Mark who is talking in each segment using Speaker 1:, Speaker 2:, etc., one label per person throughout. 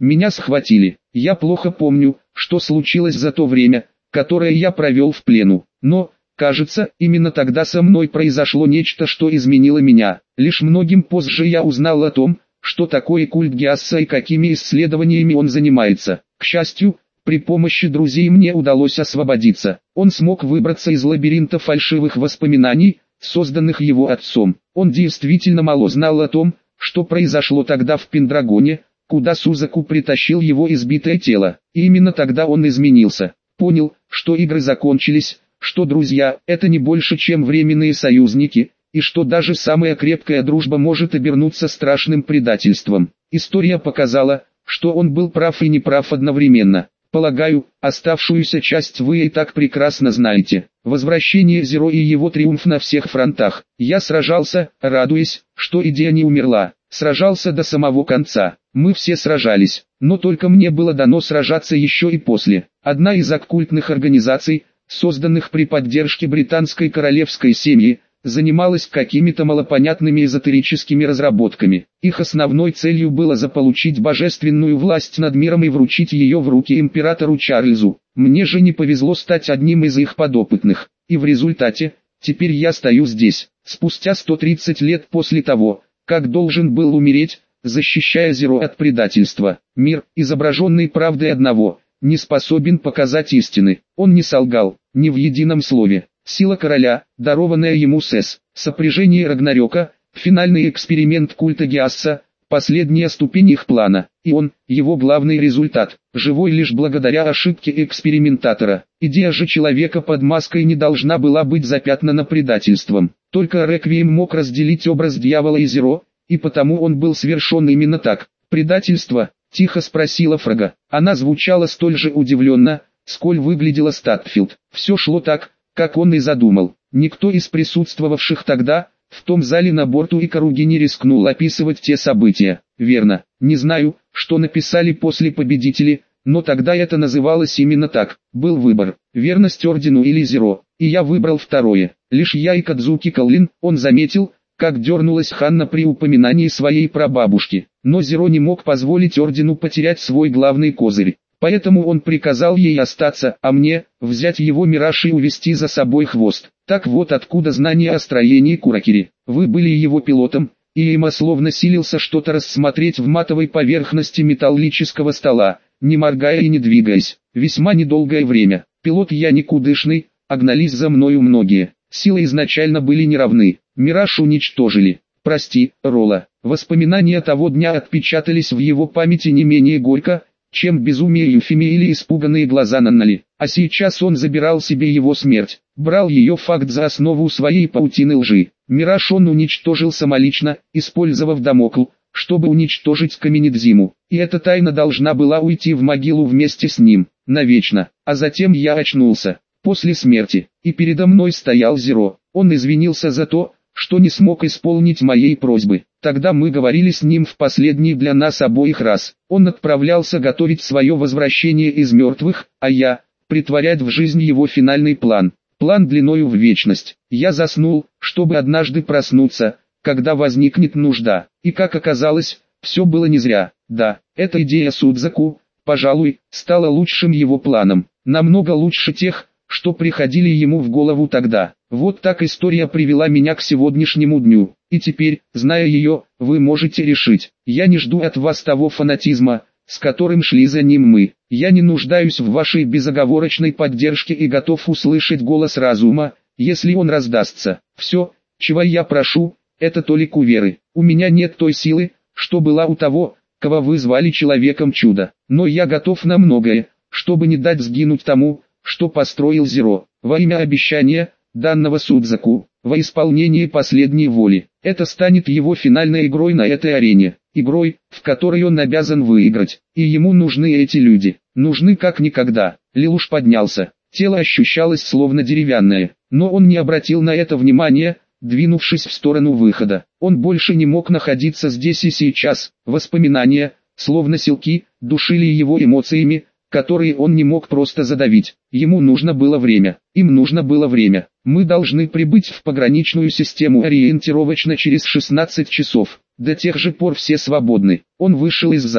Speaker 1: Меня схватили. Я плохо помню, что случилось за то время, которое я провел в плену. Но, кажется, именно тогда со мной произошло нечто, что изменило меня. Лишь многим позже я узнал о том, что такое культ Гиасса и какими исследованиями он занимается. К счастью, при помощи друзей мне удалось освободиться. Он смог выбраться из лабиринта фальшивых воспоминаний, созданных его отцом. Он действительно мало знал о том, что произошло тогда в Пендрагоне, куда Сузаку притащил его избитое тело. И именно тогда он изменился. Понял, что игры закончились, что друзья – это не больше, чем временные союзники, и что даже самая крепкая дружба может обернуться страшным предательством. История показала, что он был прав и неправ одновременно. Полагаю, оставшуюся часть вы и так прекрасно знаете. Возвращение Зеро и его триумф на всех фронтах. Я сражался, радуясь, что идея не умерла. Сражался до самого конца. Мы все сражались, но только мне было дано сражаться еще и после. Одна из оккультных организаций, созданных при поддержке британской королевской семьи, занималась какими-то малопонятными эзотерическими разработками. Их основной целью было заполучить божественную власть над миром и вручить ее в руки императору Чарльзу. Мне же не повезло стать одним из их подопытных. И в результате, теперь я стою здесь, спустя 130 лет после того, как должен был умереть, защищая Зеро от предательства. Мир, изображенный правдой одного, не способен показать истины. Он не солгал, ни в едином слове. Сила короля, дарованная ему с сопряжение Рагнарёка, финальный эксперимент культа Гиасса, последняя ступень их плана, и он, его главный результат, живой лишь благодаря ошибке экспериментатора. Идея же человека под маской не должна была быть запятнана предательством. Только Реквием мог разделить образ дьявола и Зеро, и потому он был совершен именно так. «Предательство?» – тихо спросила Фрага. Она звучала столь же удивленно, сколь выглядела Статфилд. Все шло так, как он и задумал. Никто из присутствовавших тогда, в том зале на борту Икаруги, не рискнул описывать те события. Верно, не знаю, что написали после победители, но тогда это называлось именно так. Был выбор, верность ордену или Зеро, и я выбрал второе. Лишь я и Кадзуки Каолин. Он заметил, как дернулась Ханна при упоминании своей прабабушки. Но Зеро не мог позволить ордену потерять свой главный козырь. Поэтому он приказал ей остаться, а мне – взять его мираж и увести за собой хвост. Так вот откуда знание о строении Куракири. Вы были его пилотом, и Эйма словно силился что-то рассмотреть в матовой поверхности металлического стола, не моргая и не двигаясь. Весьма недолгое время. Пилот я никудышный, а гнались за мною многие. Силы изначально были неравны. Мираж уничтожили. Прости, Ролла. Воспоминания того дня отпечатались в его памяти не менее горько, чем безумие Юфими или испуганные глаза Наннали. А сейчас он забирал себе его смерть, брал ее факт за основу своей паутины лжи. Мираж он уничтожил самолично, использовав Дамокл, чтобы уничтожить Каменидзиму. И эта тайна должна была уйти в могилу вместе с ним, навечно. А затем я очнулся, после смерти, и передо мной стоял Зеро. Он извинился за то, что не смог исполнить моей просьбы. Тогда мы говорили с ним в последний для нас обоих раз. Он отправлялся готовить свое возвращение из мертвых, а я – притворять в жизнь его финальный план. План длиною в вечность. Я заснул, чтобы однажды проснуться, когда возникнет нужда. И как оказалось, все было не зря. Да, эта идея Судзаку, пожалуй, стала лучшим его планом. Намного лучше тех, что приходили ему в голову тогда. Вот так история привела меня к сегодняшнему дню. И теперь, зная ее, вы можете решить. Я не жду от вас того фанатизма, с которым шли за ним мы. Я не нуждаюсь в вашей безоговорочной поддержке и готов услышать голос разума, если он раздастся. Все, чего я прошу, это толику веры. У меня нет той силы, что была у того, кого вы звали человеком чуда. Но я готов на многое, чтобы не дать сгинуть тому, что построил Зеро, во имя обещания, данного Судзаку, во исполнение последней воли. Это станет его финальной игрой на этой арене, игрой, в которой он обязан выиграть, и ему нужны эти люди, нужны как никогда. Лилуш поднялся, тело ощущалось словно деревянное, но он не обратил на это внимания, двинувшись в сторону выхода. Он больше не мог находиться здесь и сейчас, воспоминания, словно силки, душили его эмоциями, которые он не мог просто задавить. Ему нужно было время. Им нужно было время. Мы должны прибыть в пограничную систему ориентировочно через 16 часов. До тех же пор все свободны. Он вышел из зала.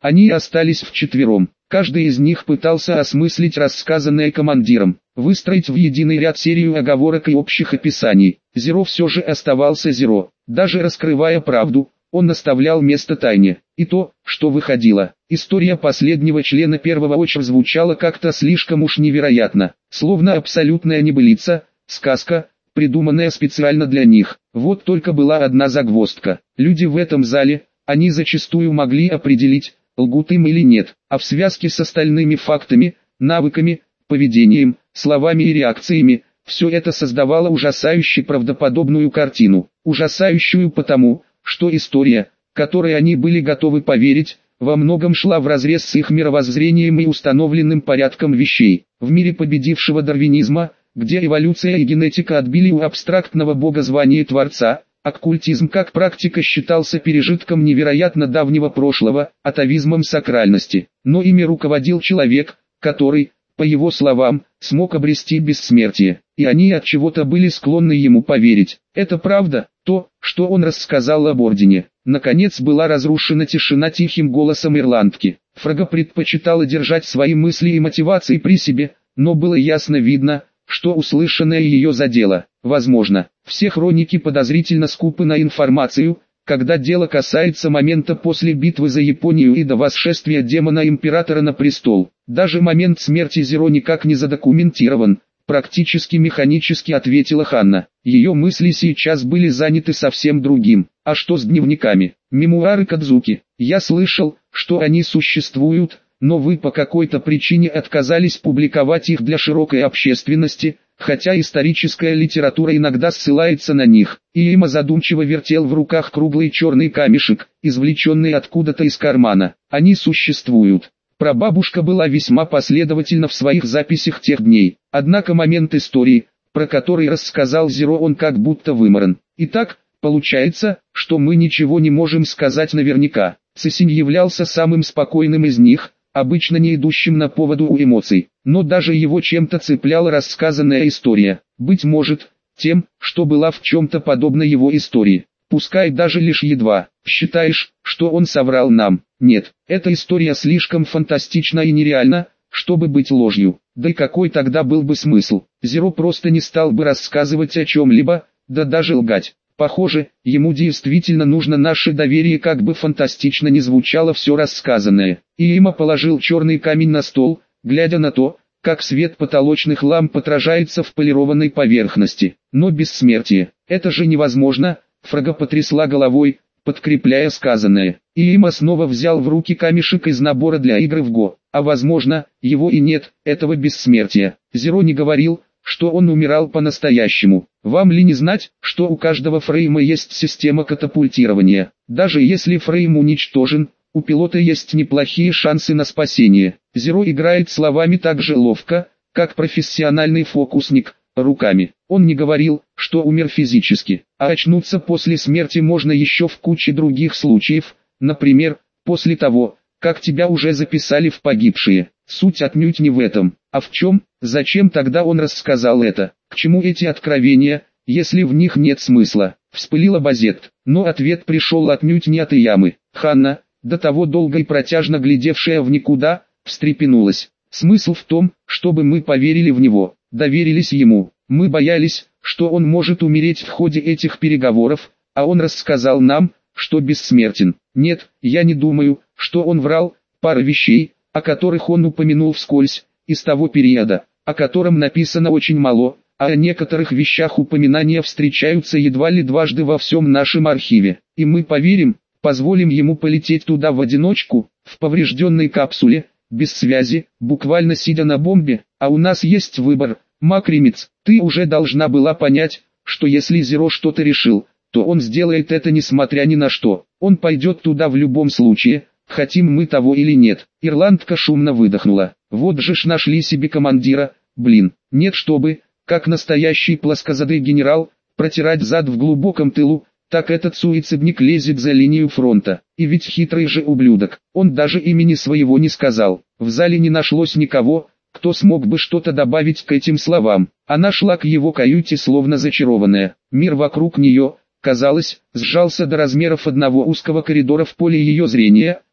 Speaker 1: Они остались вчетвером. Каждый из них пытался осмыслить рассказанное командиром, выстроить в единый ряд серию оговорок и общих описаний. Зеро все же оставался Зеро. Даже раскрывая правду, он оставлял место тайне. И то, что выходило. История последнего члена первого ОЧ звучала как-то слишком уж невероятно, словно абсолютная небылица, сказка, придуманная специально для них. Вот только была одна загвоздка. Люди в этом зале, они зачастую могли определить, лгут им или нет, а в связке с остальными фактами, навыками, поведением, словами и реакциями, все это создавало ужасающе правдоподобную картину. Ужасающую потому, что история, которой они были готовы поверить, во многом шла вразрез с их мировоззрением и установленным порядком вещей. В мире победившего дарвинизма, где эволюция и генетика отбили у абстрактного бога звание Творца, оккультизм как практика считался пережитком невероятно давнего прошлого, атовизмом сакральности. Но ими руководил человек, который, по его словам, смог обрести бессмертие, и они от чего-то были склонны ему поверить. Это правда, то, что он рассказал об Ордене. Наконец была разрушена тишина тихим голосом ирландки. Фрага предпочитала держать свои мысли и мотивации при себе, но было ясно видно, что услышанное ее задело. Возможно, все хроники подозрительно скупы на информацию, когда дело касается момента после битвы за Японию и до восшествия демона-императора на престол. Даже момент смерти Зеро никак не задокументирован, практически механически ответила Ханна. Ее мысли сейчас были заняты совсем другим. А что с дневниками? Мемуары Кадзуки. Я слышал, что они существуют, но вы по какой-то причине отказались публиковать их для широкой общественности, хотя историческая литература иногда ссылается на них. Иима задумчиво вертел в руках круглый черный камешек, извлеченный откуда-то из кармана. Они существуют. Прабабушка была весьма последовательна в своих записях тех дней. Однако момент истории, про который рассказал Зеро, он как будто вымаран. Итак, получается, что мы ничего не можем сказать наверняка. Цисинь являлся самым спокойным из них, обычно не идущим на поводу у эмоций, но даже его чем-то цепляла рассказанная история. Быть может, тем, что была в чем-то подобна его истории, пускай даже лишь едва. Считаешь, что он соврал нам? Нет, эта история слишком фантастична и нереальна, чтобы быть ложью. Да и какой тогда был бы смысл? Зеро просто не стал бы рассказывать о чем-либо, да даже лгать. Похоже, ему действительно нужно наше доверие, как бы фантастично ни звучало все рассказанное. Иима положил черный камень на стол, глядя на то, как свет потолочных ламп отражается в полированной поверхности. Но бессмертие, это же невозможно. Фрага потрясла головой, подкрепляя сказанное. Иима снова взял в руки камешек из набора для игры в Го. А возможно, его и нет, этого бессмертия. Зеро не говорил, что он умирал по-настоящему. Вам ли не знать, что у каждого фрейма есть система катапультирования? Даже если фрейм уничтожен, у пилота есть неплохие шансы на спасение. Зеро играет словами так же ловко, как профессиональный фокусник, руками. Он не говорил, что умер физически, а очнуться после смерти можно еще в куче других случаев, например, после того, как тебя уже записали в погибшие. Суть отнюдь не в этом. А в чем? Зачем тогда он рассказал это? К чему эти откровения, если в них нет смысла? Вспылила Базет. Но ответ пришел отнюдь не от Иямы. Ханна, до того долго и протяжно глядевшая в никуда, встрепенулась. Смысл в том, чтобы мы поверили в него, доверились ему. Мы боялись, что он может умереть в ходе этих переговоров, а он рассказал нам, что бессмертен. Нет, я не думаю, что он врал. Пара вещей, о которых он упомянул вскользь, из того периода, о котором написано очень мало, а о некоторых вещах упоминания встречаются едва ли дважды во всем нашем архиве. И мы поверим, позволим ему полететь туда в одиночку, в поврежденной капсуле, без связи, буквально сидя на бомбе, а у нас есть выбор. Макримец, ты уже должна была понять, что если Зеро что-то решил, то он сделает это несмотря ни на что. Он пойдет туда в любом случае, хотим мы того или нет. Ирландка шумно выдохнула. Вот же ж нашли себе командира, блин. Нет, чтобы, как настоящий плоскозадый генерал, протирать зад в глубоком тылу, так этот суицидник лезет за линию фронта. И ведь хитрый же ублюдок, он даже имени своего не сказал. В зале не нашлось никого, кто смог бы что-то добавить к этим словам. Она шла к его каюте словно зачарованная. Мир вокруг нее, казалось, сжался до размеров одного узкого коридора в поле ее зрения,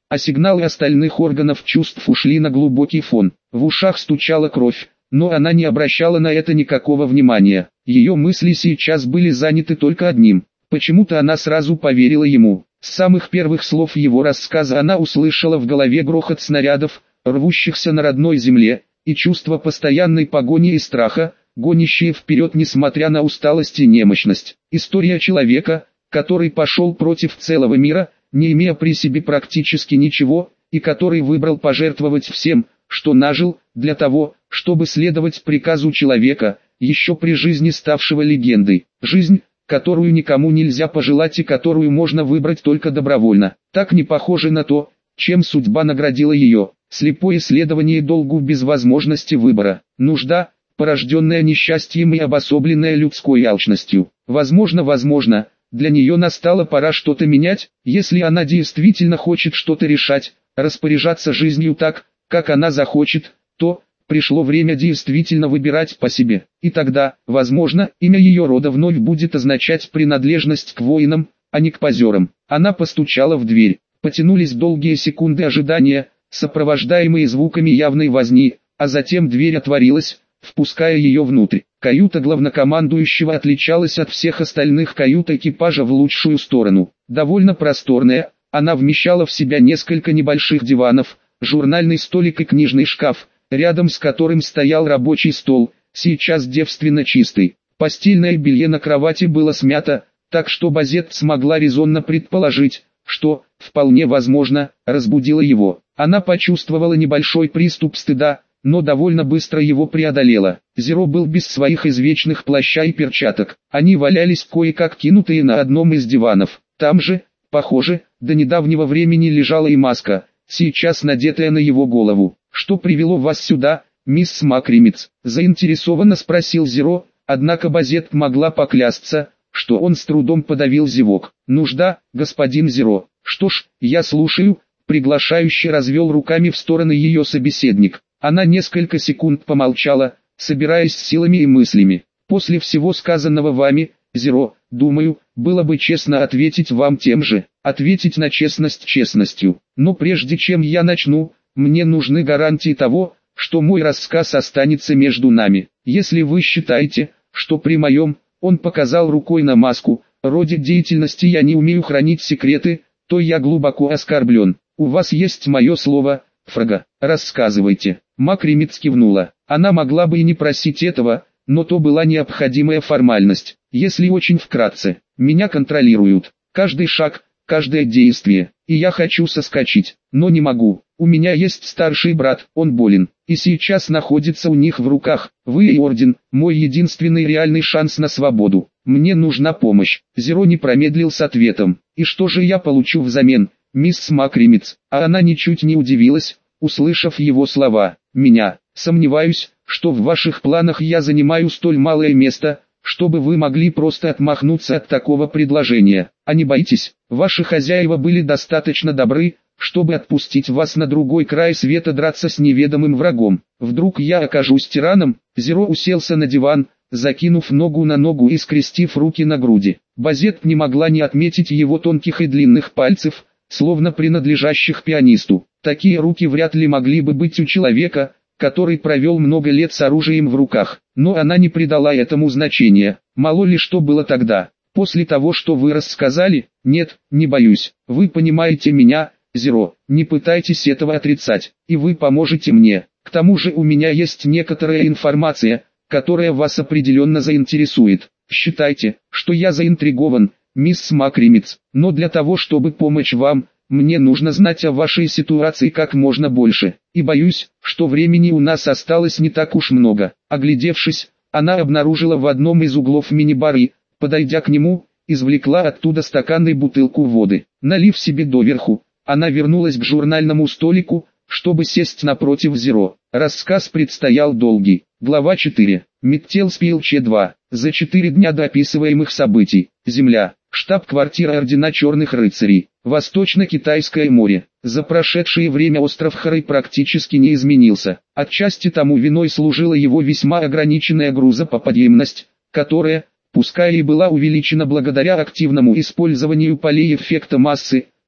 Speaker 1: а сигналы остальных органов чувств ушли на глубокий фон. В ушах стучала кровь, но она не обращала на это никакого внимания. Ее мысли сейчас были заняты только одним. Почему-то она сразу поверила ему. С самых первых слов его рассказа она услышала в голове грохот снарядов, рвущихся на родной земле, и чувство постоянной погони и страха, гонящие вперед несмотря на усталость и немощность. История человека, который пошел против целого мира, не имея при себе практически ничего, и который выбрал пожертвовать всем, что нажил, для того, чтобы следовать приказу человека, еще при жизни ставшего легендой. Жизнь, которую никому нельзя пожелать и которую можно выбрать только добровольно. Так не похоже на то, чем судьба наградила ее. Слепое следование долгу без возможности выбора. Нужда, порожденная несчастьем и обособленная людской алчностью. Возможно, для нее настала пора что-то менять, если она действительно хочет что-то решать, распоряжаться жизнью так, как она захочет, то пришло время действительно выбирать по себе. И тогда, возможно, имя ее рода вновь будет означать принадлежность к воинам, а не к позерам. Она постучала в дверь. Потянулись долгие секунды ожидания, сопровождаемые звуками явной возни, а затем дверь отворилась, впуская ее внутрь. Каюта главнокомандующего отличалась от всех остальных кают экипажа в лучшую сторону. Довольно просторная, она вмещала в себя несколько небольших диванов, журнальный столик и книжный шкаф, рядом с которым стоял рабочий стол, сейчас девственно чистый. Постельное белье на кровати было смято, так что Базет смогла резонно предположить, что, вполне возможно, разбудило его. Она почувствовала небольшой приступ стыда, но довольно быстро его преодолела. Зеро был без своих извечных плаща и перчаток. Они валялись кое-как кинутые на одном из диванов. Там же, похоже, до недавнего времени лежала и маска, сейчас надетая на его голову. «Что привело вас сюда, мисс Макримец?» – заинтересованно спросил Зеро, однако Базет могла поклясться, что он с трудом подавил зевок. «Нужда, господин Зеро». «Что ж, я слушаю», – приглашающе развел руками в стороны ее собеседник. Она несколько секунд помолчала, собираясь с силами и мыслями. «После всего сказанного вами, Зеро, думаю, было бы честно ответить вам тем же, ответить на честность честностью. Но прежде чем я начну, мне нужны гарантии того, что мой рассказ останется между нами. Если вы считаете, что при моем, он показал рукой на маску, роде деятельности я не умею хранить секреты, то я глубоко оскорблен. У вас есть мое слово, Фрага, рассказывайте». Макримец кивнула. Она могла бы и не просить этого, но то была необходимая формальность. Если очень вкратце, меня контролируют. Каждый шаг, каждое действие, и я хочу соскочить, но не могу. У меня есть старший брат, он болен, и сейчас находится у них в руках. Вы и Орден, мой единственный реальный шанс на свободу. Мне нужна помощь. Зеро не промедлил с ответом. И что же я получу взамен, мисс Макримец? А она ничуть не удивилась, услышав его слова. «Меня. Сомневаюсь, что в ваших планах я занимаю столь малое место, чтобы вы могли просто отмахнуться от такого предложения. А не боитесь, ваши хозяева были достаточно добры, чтобы отпустить вас на другой край света драться с неведомым врагом. Вдруг я окажусь тираном?» Зеро уселся на диван, закинув ногу на ногу и скрестив руки на груди. Базет не могла не отметить его тонких и длинных пальцев, словно принадлежащих пианисту. Такие руки вряд ли могли бы быть у человека, который провел много лет с оружием в руках. Но она не придала этому значения. Мало ли что было тогда. После того, что вы рассказали, нет, не боюсь. Вы понимаете меня, Зеро, не пытайтесь этого отрицать, и вы поможете мне. К тому же у меня есть некоторая информация, которая вас определенно заинтересует. Считайте, что я заинтригован, мисс Макримец, но для того, чтобы помочь вам, мне нужно знать о вашей ситуации как можно больше, и боюсь, что времени у нас осталось не так уж много. Оглядевшись, она обнаружила в одном из углов мини-бар и, подойдя к нему, извлекла оттуда стакан и бутылку воды. Налив себе доверху, она вернулась к журнальному столику, чтобы сесть напротив Зеро. Рассказ предстоял долгий. Глава 4. Миттел Спилче 2. За 4 дня до описываемых событий. Земля. Штаб-квартира Ордена Черных Рыцарей. Восточно-Китайское море. За прошедшее время остров Харэй практически не изменился. Отчасти тому виной служила его весьма ограниченная грузоподъемность, которая, пускай и была увеличена благодаря активному использованию полей эффекта массы,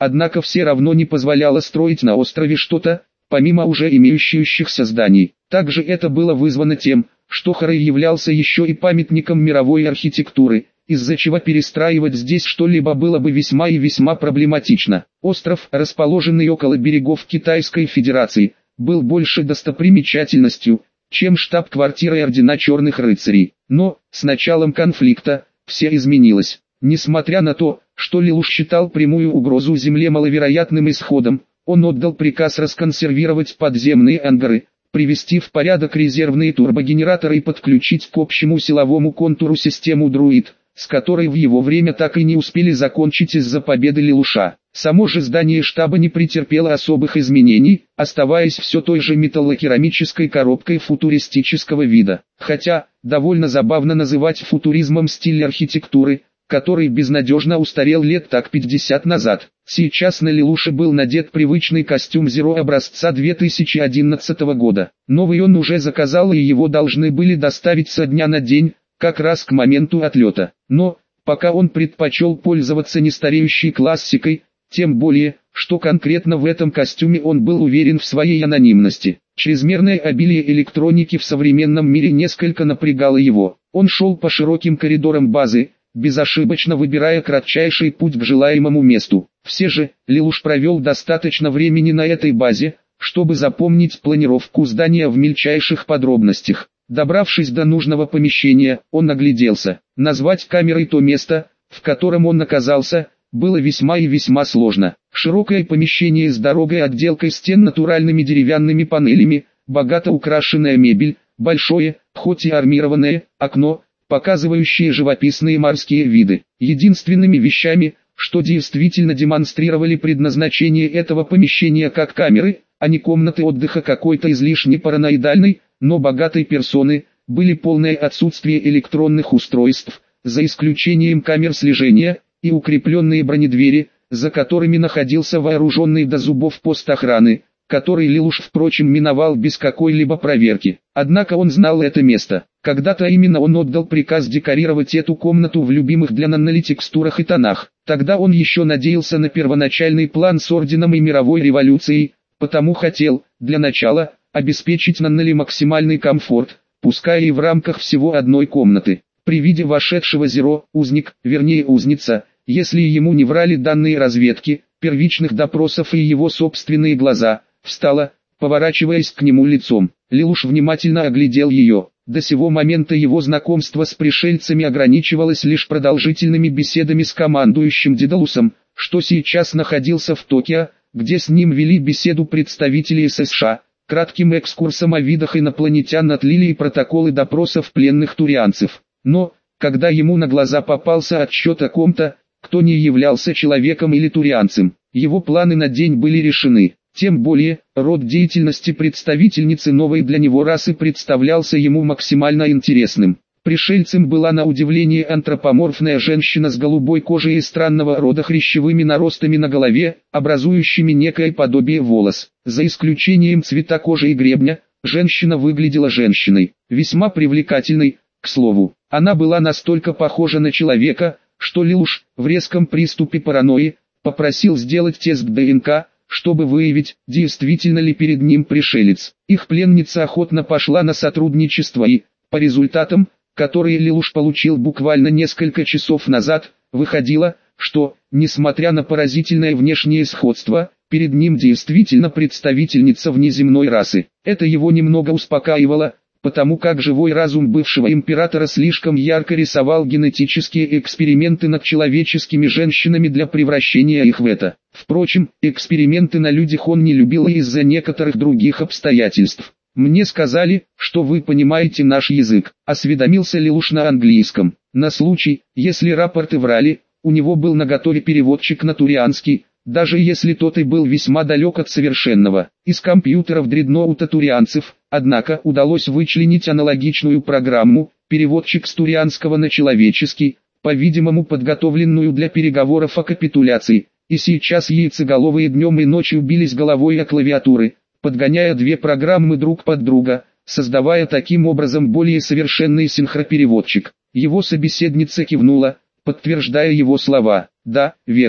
Speaker 1: однако все равно не позволяло строить на острове что-то, помимо уже имеющихся зданий. Также это было вызвано тем, что Харай являлся еще и памятником мировой архитектуры, из-за чего перестраивать здесь что-либо было бы весьма и весьма проблематично. Остров, расположенный около берегов Китайской Федерации, был больше достопримечательностью, чем штаб-квартирой Ордена Черных Рыцарей. Но, с началом конфликта, все изменилось. Несмотря на то, что Лелуш считал прямую угрозу Земле маловероятным исходом, он отдал приказ расконсервировать подземные ангары, привести в порядок резервные турбогенераторы и подключить к общему силовому контуру систему Друид, с которой в его время так и не успели закончить из-за победы Лелуша. Само же здание штаба не претерпело особых изменений, оставаясь все той же металлокерамической коробкой футуристического вида. Хотя, довольно забавно называть футуризмом стиль архитектуры, который безнадежно устарел лет так 50 назад. Сейчас на Лелуше был надет привычный костюм Zero образца 2011 года. Новый он уже заказал и его должны были доставить со дня на день, как раз к моменту отлета. Но, пока он предпочел пользоваться нестареющей классикой, тем более, что конкретно в этом костюме он был уверен в своей анонимности. Чрезмерное обилие электроники в современном мире несколько напрягало его. Он шел по широким коридорам базы, безошибочно выбирая кратчайший путь к желаемому месту. Все же, Лелуш провел достаточно времени на этой базе, чтобы запомнить планировку здания в мельчайших подробностях. Добравшись до нужного помещения, он огляделся. Назвать камерой то место, в котором он оказался, было весьма и весьма сложно. Широкое помещение с дорогой отделкой стен натуральными деревянными панелями, богато украшенная мебель, большое, хоть и армированное, окно, показывающие живописные морские виды. Единственными вещами, что действительно демонстрировали предназначение этого помещения как камеры, а не комнаты отдыха какой-то излишне параноидальной, но богатой персоны, были полное отсутствие электронных устройств, за исключением камер слежения, и укрепленные бронедвери, за которыми находился вооруженный до зубов пост охраны, который Лелуш, впрочем, миновал без какой-либо проверки. Однако он знал это место. Когда-то именно он отдал приказ декорировать эту комнату в любимых для Наннели текстурах и тонах. Тогда он еще надеялся на первоначальный план с Орденом и мировой революцией, потому хотел, для начала, обеспечить Наннели максимальный комфорт, пускай и в рамках всего одной комнаты. При виде вошедшего Зеро, узник, вернее узница, если ему не врали данные разведки, первичных допросов и его собственные глаза, встала, поворачиваясь к нему лицом. Лелуш внимательно оглядел ее. До сего момента его знакомство с пришельцами ограничивалось лишь продолжительными беседами с командующим Дедалусом, что сейчас находился в Токио, где с ним вели беседу представители США, кратким экскурсом о видах инопланетян отлили и протоколы допросов пленных турианцев. Но, когда ему на глаза попался отчет о ком-то, кто не являлся человеком или турианцем, его планы на день были решены. Тем более, род деятельности представительницы новой для него расы представлялся ему максимально интересным. Пришельцем была на удивление антропоморфная женщина с голубой кожей и странного рода хрящевыми наростами на голове, образующими некое подобие волос. За исключением цвета кожи и гребня, женщина выглядела женщиной, весьма привлекательной, к слову. Она была настолько похожа на человека, что Лелуш, в резком приступе паранойи, попросил сделать тест ДНК, чтобы выявить, действительно ли перед ним пришелец. Их пленница охотно пошла на сотрудничество и, по результатам, которые Лелуш получил буквально несколько часов назад, выходило, что, несмотря на поразительное внешнее сходство, перед ним действительно представительница внеземной расы. Это его немного успокаивало, потому как живой разум бывшего императора слишком ярко рисовал генетические эксперименты над человеческими женщинами для превращения их в это. Впрочем, эксперименты на людях он не любил из-за некоторых других обстоятельств. «Мне сказали, что вы понимаете наш язык», — осведомился Лелуш на английском. На случай, если рапорты врали, у него был наготове переводчик на турианский, даже если тот и был весьма далек от совершенного. Из компьютеров дредноута турианцев, однако, удалось вычленить аналогичную программу, переводчик с турианского на человеческий, по-видимому подготовленную для переговоров о капитуляции, и сейчас яйцеголовые днем и ночью бились головой о клавиатуры, подгоняя две программы друг под друга, создавая таким образом более совершенный синхропереводчик. Его собеседница кивнула, подтверждая его слова. «Да, верно.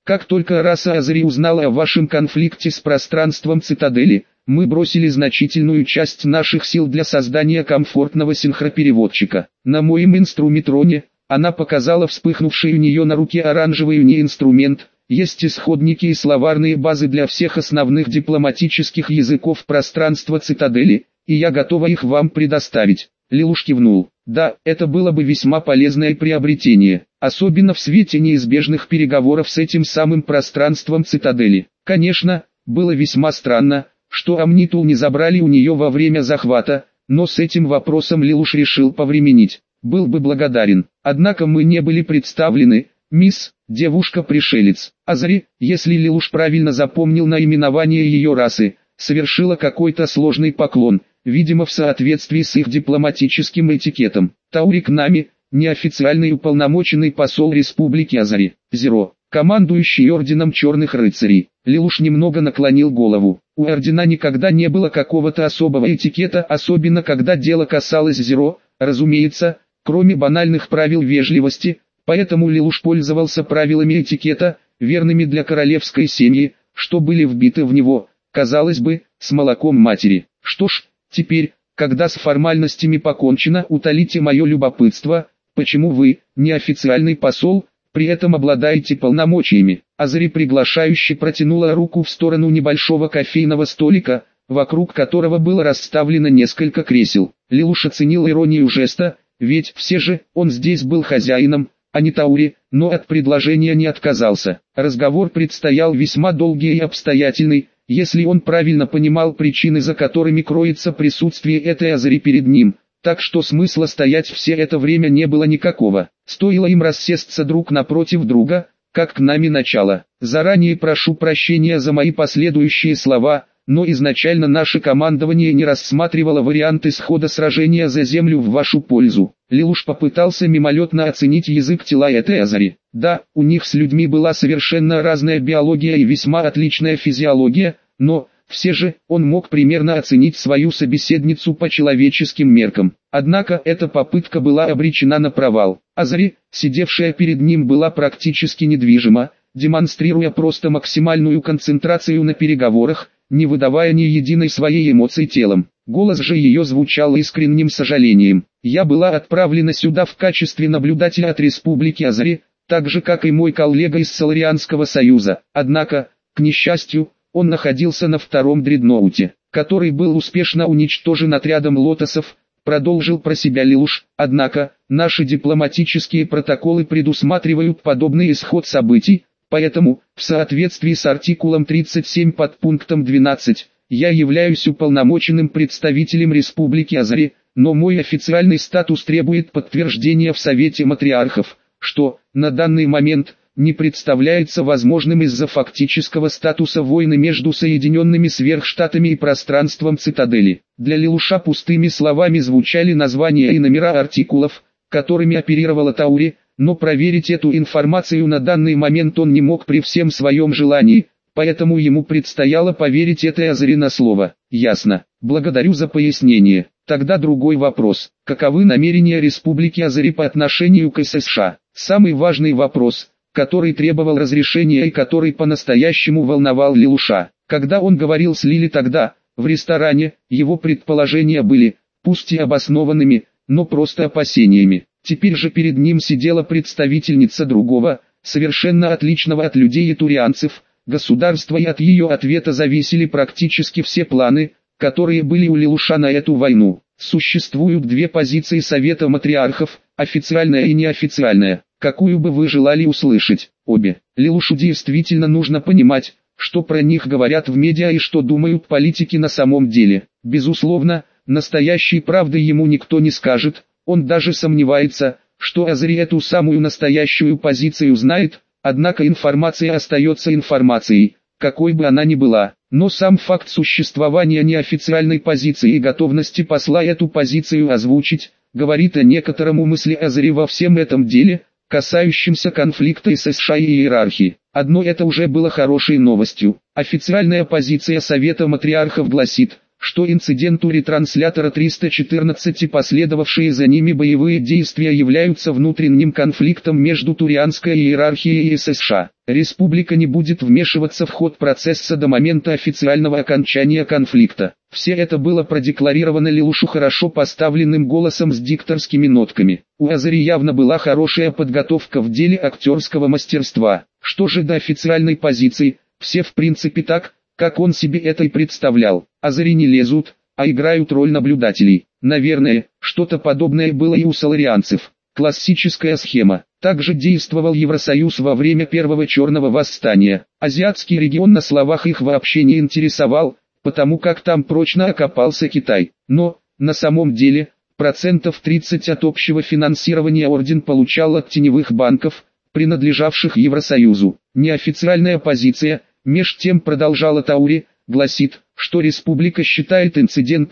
Speaker 1: Как только раса Азари узнала о вашем конфликте с пространством цитадели, мы бросили значительную часть наших сил для создания комфортного синхропереводчика. На моем инструментроне, она показала вспыхнувший у нее на руке оранжевый инструмент, есть исходники и словарные базы для всех основных дипломатических языков пространства цитадели, и я готова их вам предоставить. Лелуш кивнул. Да, это было бы весьма полезное приобретение, особенно в свете неизбежных переговоров с этим самым пространством цитадели. Конечно, было весьма странно, что Амнитул не забрали у нее во время захвата, но с этим вопросом Лелуш решил повременить. Был бы благодарен. Однако мы не были представлены, мисс, девушка-пришелец. Азари, если Лелуш правильно запомнил наименование ее расы, совершила какой-то сложный поклон, видимо в соответствии с их дипломатическим этикетом. Таурик Нами, неофициальный уполномоченный посол Республики Азари. Зеро, командующий орденом черных рыцарей. Лелуш немного наклонил голову. У ордена никогда не было какого-то особого этикета, особенно когда дело касалось Зеро, разумеется, кроме банальных правил вежливости, поэтому Лелуш пользовался правилами этикета, верными для королевской семьи, что были вбиты в него, казалось бы, с молоком матери. Что ж, теперь, когда с формальностями покончено, утолите мое любопытство, почему вы, неофициальный посол, при этом обладаете полномочиями. Азари приглашающе протянула руку в сторону небольшого кофейного столика, вокруг которого было расставлено несколько кресел. Лелуш оценил иронию жеста, ведь все же, он здесь был хозяином, а не Таури, но от предложения не отказался. Разговор предстоял весьма долгий и обстоятельный, если он правильно понимал причины, за которыми кроется присутствие этой Азари перед ним, так что смысла стоять все это время не было никакого. Стоило им рассесться друг напротив друга, как к нами начало. Заранее прошу прощения за мои последующие слова, но изначально наше командование не рассматривало вариант исхода сражения за землю в вашу пользу. Лелуш попытался мимолетно оценить язык тела этой Азари. Да, у них с людьми была совершенно разная биология и весьма отличная физиология, но, все же, он мог примерно оценить свою собеседницу по человеческим меркам. Однако эта попытка была обречена на провал. Азари, сидевшая перед ним, была практически недвижима, демонстрируя просто максимальную концентрацию на переговорах, не выдавая ни единой своей эмоции телом. Голос же ее звучал искренним сожалением. Я была отправлена сюда в качестве наблюдателя от Республики Азари, так же как и мой коллега из Соларианского союза. Однако, к несчастью, он находился на втором дредноуте, который был успешно уничтожен отрядом лотосов, продолжил про себя Лелуш. Однако, наши дипломатические протоколы предусматривают подобный исход событий, поэтому, в соответствии с артикулом 37 подпунктом 12, я являюсь уполномоченным представителем Республики Азари, но мой официальный статус требует подтверждения в Совете Матриархов, что, на данный момент, не представляется возможным из-за фактического статуса войны между Соединенными Сверхштатами и пространством цитадели. Для Лелуша пустыми словами звучали названия и номера артикулов, которыми оперировала Таури, но проверить эту информацию на данный момент он не мог при всем своем желании, поэтому ему предстояло поверить этой Азари на слово. Ясно. Благодарю за пояснение. Тогда другой вопрос. Каковы намерения Республики Азари по отношению к США? Самый важный вопрос, который требовал разрешения и который по-настоящему волновал Лелуша. Когда он говорил с Лили тогда, в ресторане, его предположения были, пусть и обоснованными, но просто опасениями. Теперь же перед ним сидела представительница другого, совершенно отличного от людей и турианцев, государства, и от ее ответа зависели практически все планы, которые были у Лелуша на эту войну. Существуют две позиции Совета Матриархов, официальная и неофициальная. Какую бы вы желали услышать? Обе. Лелушу действительно нужно понимать, что про них говорят в медиа и что думают политики на самом деле. Безусловно, настоящей правды ему никто не скажет, он даже сомневается, что Азари эту самую настоящую позицию знает, однако информация остается информацией, какой бы она ни была. Но сам факт существования неофициальной позиции и готовности посла эту позицию озвучить, говорит о некотором умысле Азари во всем этом деле, касающемся конфликта с США и иерархии. Одно это уже было хорошей новостью. Официальная позиция Совета Матриархов гласит, что инциденту ретранслятора 314 и последовавшие за ними боевые действия являются внутренним конфликтом между турианской иерархией и США. Республика не будет вмешиваться в ход процесса до момента официального окончания конфликта. Все это было продекларировано Лелушу хорошо поставленным голосом с дикторскими нотками. У Азари явно была хорошая подготовка в деле актерского мастерства. Что же до официальной позиции, все в принципе так, как он себе это и представлял. Азари не лезут, а играют роль наблюдателей. Наверное, что-то подобное было и у соларианцев. Классическая схема. Также действовал Евросоюз во время первого черного восстания. Азиатский регион на словах их вообще не интересовал, потому как там прочно окопался Китай. Но, на самом деле, 30% от общего финансирования орден получал от теневых банков, принадлежавших Евросоюзу. Неофициальная позиция, меж тем продолжала Таури, гласит, что республика считает инцидент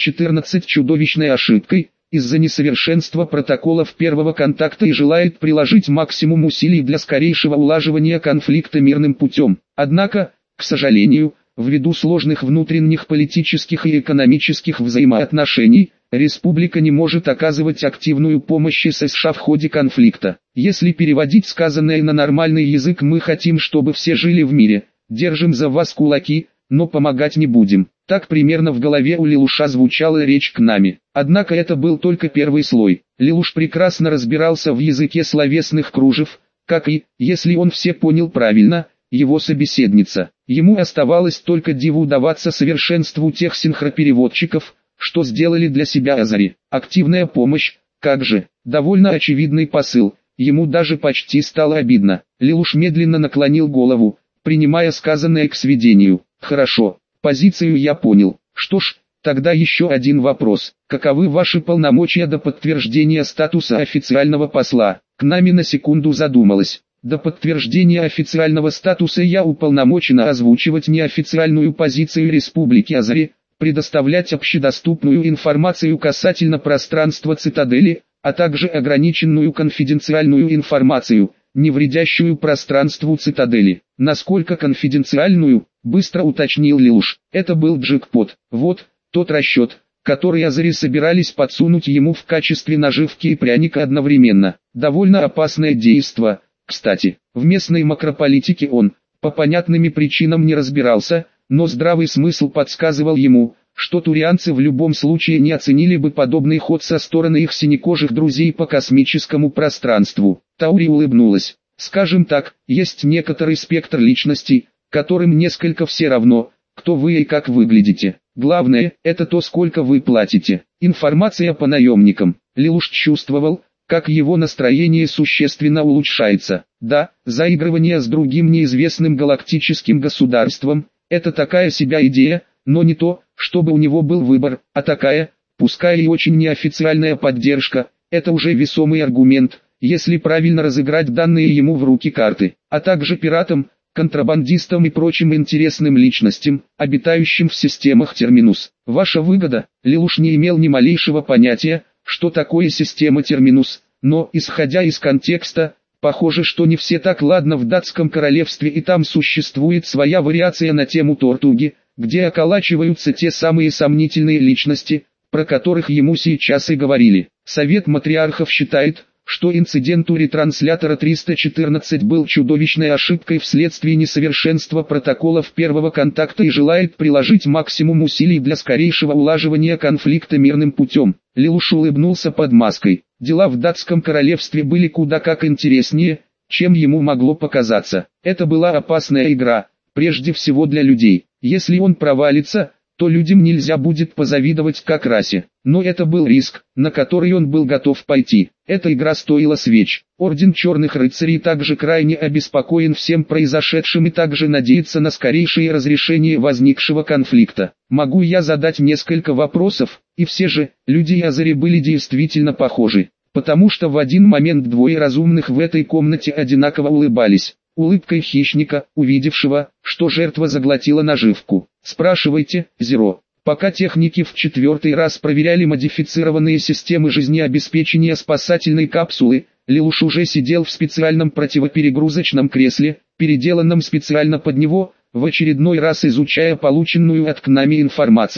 Speaker 1: 314 чудовищной ошибкой, из-за несовершенства протоколов первого контакта и желает приложить максимум усилий для скорейшего улаживания конфликта мирным путем. Однако, к сожалению, ввиду сложных внутренних политических и экономических взаимоотношений, республика не может оказывать активную помощь США в ходе конфликта. Если переводить сказанное на нормальный язык, мы хотим, чтобы все жили в мире, держим за вас кулаки, но помогать не будем. Так примерно в голове у Лелуша звучала речь к нами. Однако это был только первый слой. Лелуш прекрасно разбирался в языке словесных кружев, как и, если он все понял правильно, его собеседница. Ему оставалось только диву даваться совершенству тех синхропереводчиков, что сделали для себя Азари. Активная помощь, как же, довольно очевидный посыл, ему даже почти стало обидно. Лелуш медленно наклонил голову, принимая сказанное к сведению. Хорошо, позицию я понял. Что ж, тогда еще один вопрос. Каковы ваши полномочия до подтверждения статуса официального посла? К нами на секунду задумалась. До подтверждения официального статуса я уполномочена озвучивать неофициальную позицию Республики Азари, предоставлять общедоступную информацию касательно пространства цитадели, а также ограниченную конфиденциальную информацию, не вредящую пространству цитадели. Насколько конфиденциальную, быстро уточнил Лелуш. Это был джекпот. Вот, тот расчет, который Азари собирались подсунуть ему в качестве наживки и пряника одновременно. Довольно опасное действо. Кстати, в местной макрополитике он, по понятным причинам не разбирался, но здравый смысл подсказывал ему, что турианцы в любом случае не оценили бы подобный ход со стороны их синекожих друзей по космическому пространству. Таури улыбнулась. Скажем так, есть некоторый спектр личностей, которым несколько все равно, кто вы и как выглядите. Главное, это то, сколько вы платите. Информация по наемникам. Лелуш чувствовал, как его настроение существенно улучшается. Да, заигрывание с другим неизвестным галактическим государством – это такая себя идея, но не то, чтобы у него был выбор, а такая, пускай и очень неофициальная поддержка – это уже весомый аргумент, если правильно разыграть данные ему в руки карты, а также пиратам, контрабандистам и прочим интересным личностям, обитающим в системах Терминус. Ваша выгода. Лелуш не имел ни малейшего понятия, что такое система Терминус, но, исходя из контекста, похоже, что не все так ладно в датском королевстве, и там существует своя вариация на тему Тортуги, где околачиваются те самые сомнительные личности, про которых ему сейчас и говорили. Совет матриархов считает, что инцидент у ретранслятора 314 был чудовищной ошибкой вследствие несовершенства протоколов первого контакта и желает приложить максимум усилий для скорейшего улаживания конфликта мирным путем. Лелуш улыбнулся под маской. Дела в датском королевстве были куда как интереснее, чем ему могло показаться. Это была опасная игра, прежде всего для людей. Если он провалится, то людям нельзя будет позавидовать как расе. Но это был риск, на который он был готов пойти. Эта игра стоила свеч. Орден Черных Рыцарей также крайне обеспокоен всем произошедшим и также надеется на скорейшее разрешение возникшего конфликта. Могу я задать несколько вопросов? И все же, люди Азари были действительно похожи, потому что в один момент двое разумных в этой комнате одинаково улыбались. Улыбкой хищника, увидевшего, что жертва заглотила наживку. Спрашивайте, Зеро. Пока техники в 4-й раз проверяли модифицированные системы жизнеобеспечения спасательной капсулы, Лелуш уже сидел в специальном противоперегрузочном кресле, переделанном специально под него, в очередной раз изучая полученную от Кнами информацию.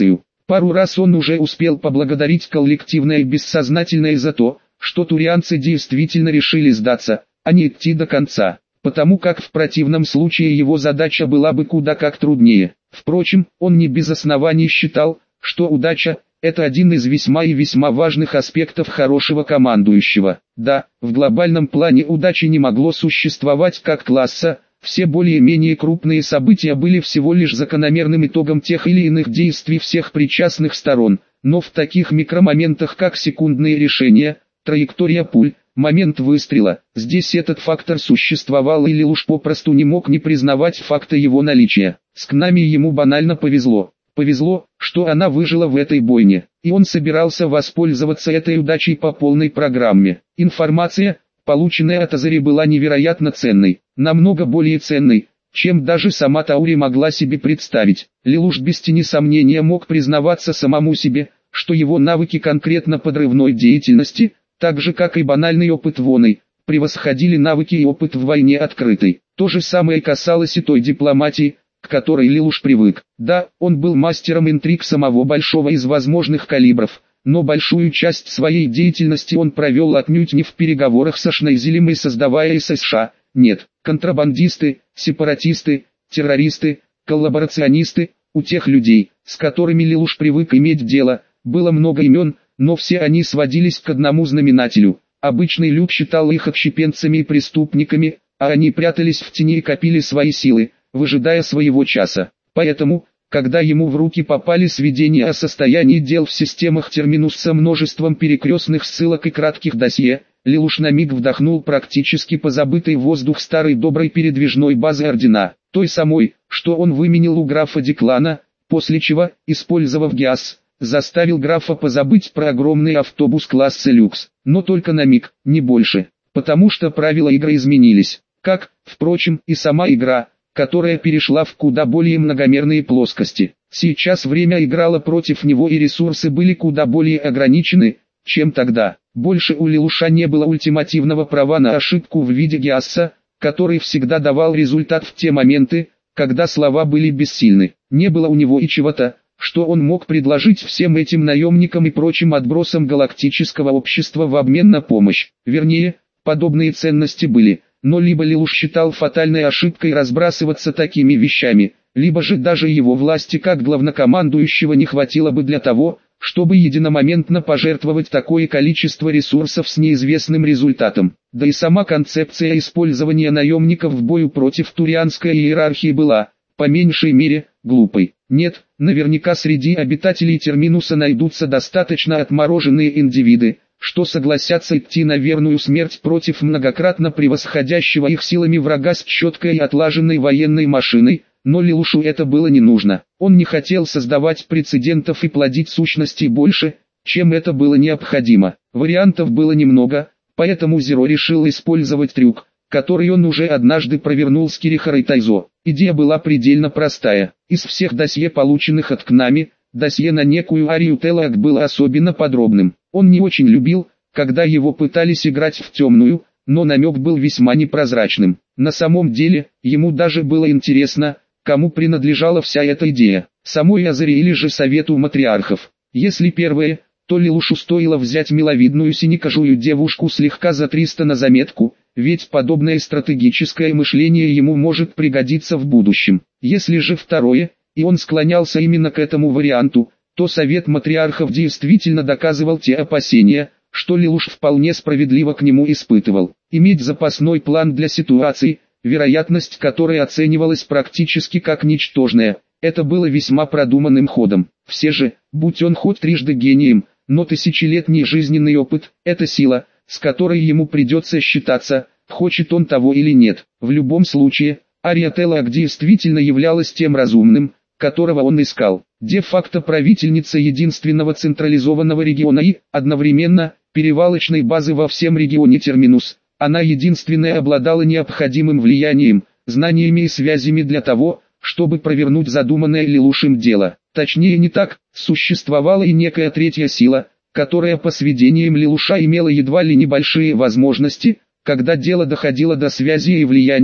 Speaker 1: Пару раз он уже успел поблагодарить коллективное бессознательное за то, что турианцы действительно решили сдаться, а не идти до конца, потому как в противном случае его задача была бы куда как труднее. Впрочем, он не без оснований считал, что удача – это один из весьма и весьма важных аспектов хорошего командующего. Да, в глобальном плане удачи не могло существовать как класса, все более-менее крупные события были всего лишь закономерным итогом тех или иных действий всех причастных сторон, но в таких микромоментах как секундные решения, траектория пуль, момент выстрела, здесь этот фактор существовал или уж попросту не мог не признавать факта его наличия. С Кнами ему банально повезло. Повезло, что она выжила в этой бойне, и он собирался воспользоваться этой удачей по полной программе. Информация, полученная от Азари, была невероятно ценной, намного более ценной, чем даже сама Таури могла себе представить. Лелуш без тени сомнения мог признаваться самому себе, что его навыки конкретно подрывной деятельности, так же как и банальный опыт воной, превосходили навыки и опыт в войне открытой. То же самое касалось и той дипломатии, к которой Лелуш привык. Да, он был мастером интриг самого большого из возможных калибров, но большую часть своей деятельности он провел отнюдь не в переговорах со Шнейзелем и создавая ССШ. Нет, контрабандисты, сепаратисты, террористы, коллаборационисты, у тех людей, с которыми Лелуш привык иметь дело, было много имен, но все они сводились к одному знаменателю. Обычный люд считал их отщепенцами и преступниками, а они прятались в тени и копили свои силы, выжидая своего часа. Поэтому, когда ему в руки попали сведения о состоянии дел в системах Терминус со множеством перекрестных ссылок и кратких досье, Лелуш на миг вдохнул практически позабытый воздух старой доброй передвижной базы Ордена, той самой, что он выменил у графа Деклана, после чего, использовав ГИАС, заставил графа позабыть про огромный автобус класса люкс, но только на миг, не больше, потому что правила игры изменились, как, впрочем, и сама игра, которая перешла в куда более многомерные плоскости. Сейчас время играло против него и ресурсы были куда более ограничены, чем тогда. Больше у Лелуша не было ультимативного права на ошибку в виде ГИАСа, который всегда давал результат в те моменты, когда слова были бессильны. Не было у него и чего-то, что он мог предложить всем этим наемникам и прочим отбросам галактического общества в обмен на помощь. Вернее, подобные ценности были, но либо Лелуш считал фатальной ошибкой разбрасываться такими вещами, либо же даже его власти как главнокомандующего не хватило бы для того, чтобы единомоментно пожертвовать такое количество ресурсов с неизвестным результатом. Да и сама концепция использования наемников в бою против турианской иерархии была, по меньшей мере, глупой. Нет, наверняка среди обитателей Терминуса найдутся достаточно отмороженные индивиды, что согласятся идти на верную смерть против многократно превосходящего их силами врага с четкой и отлаженной военной машиной, но Лелушу это было не нужно. Он не хотел создавать прецедентов и плодить сущностей больше, чем это было необходимо. Вариантов было немного, поэтому Зеро решил использовать трюк, который он уже однажды провернул с Кирихарой Тайзо. Идея была предельно простая. Из всех досье, полученных от Кнами, досье на некую Арию Теллак было особенно подробным. Он не очень любил, когда его пытались играть в темную, но намек был весьма непрозрачным. На самом деле, ему даже было интересно, кому принадлежала вся эта идея, самой Азаре или же Совету Матриархов. Если первое, то Лелушу стоило взять миловидную синекожую девушку слегка за 300 на заметку, ведь подобное стратегическое мышление ему может пригодиться в будущем. Если же второе, и он склонялся именно к этому варианту, то Совет Матриархов действительно доказывал те опасения, что Лелуш вполне справедливо к нему испытывал. Иметь запасной план для ситуации, вероятность которой оценивалась практически как ничтожная, это было весьма продуманным ходом. Все же, будь он хоть трижды гением, но тысячелетний жизненный опыт – это сила, с которой ему придется считаться, хочет он того или нет. В любом случае, Ария Теллак действительно являлась тем разумным, которого он искал. Де-факто правительница единственного централизованного региона и, одновременно, перевалочной базы во всем регионе Терминус. Она единственная обладала необходимым влиянием, знаниями и связями для того, чтобы провернуть задуманное Лелушем дело. Точнее не так, существовала и некая третья сила, которая по сведениям Лелуша имела едва ли небольшие возможности, когда дело доходило до связи и влияния,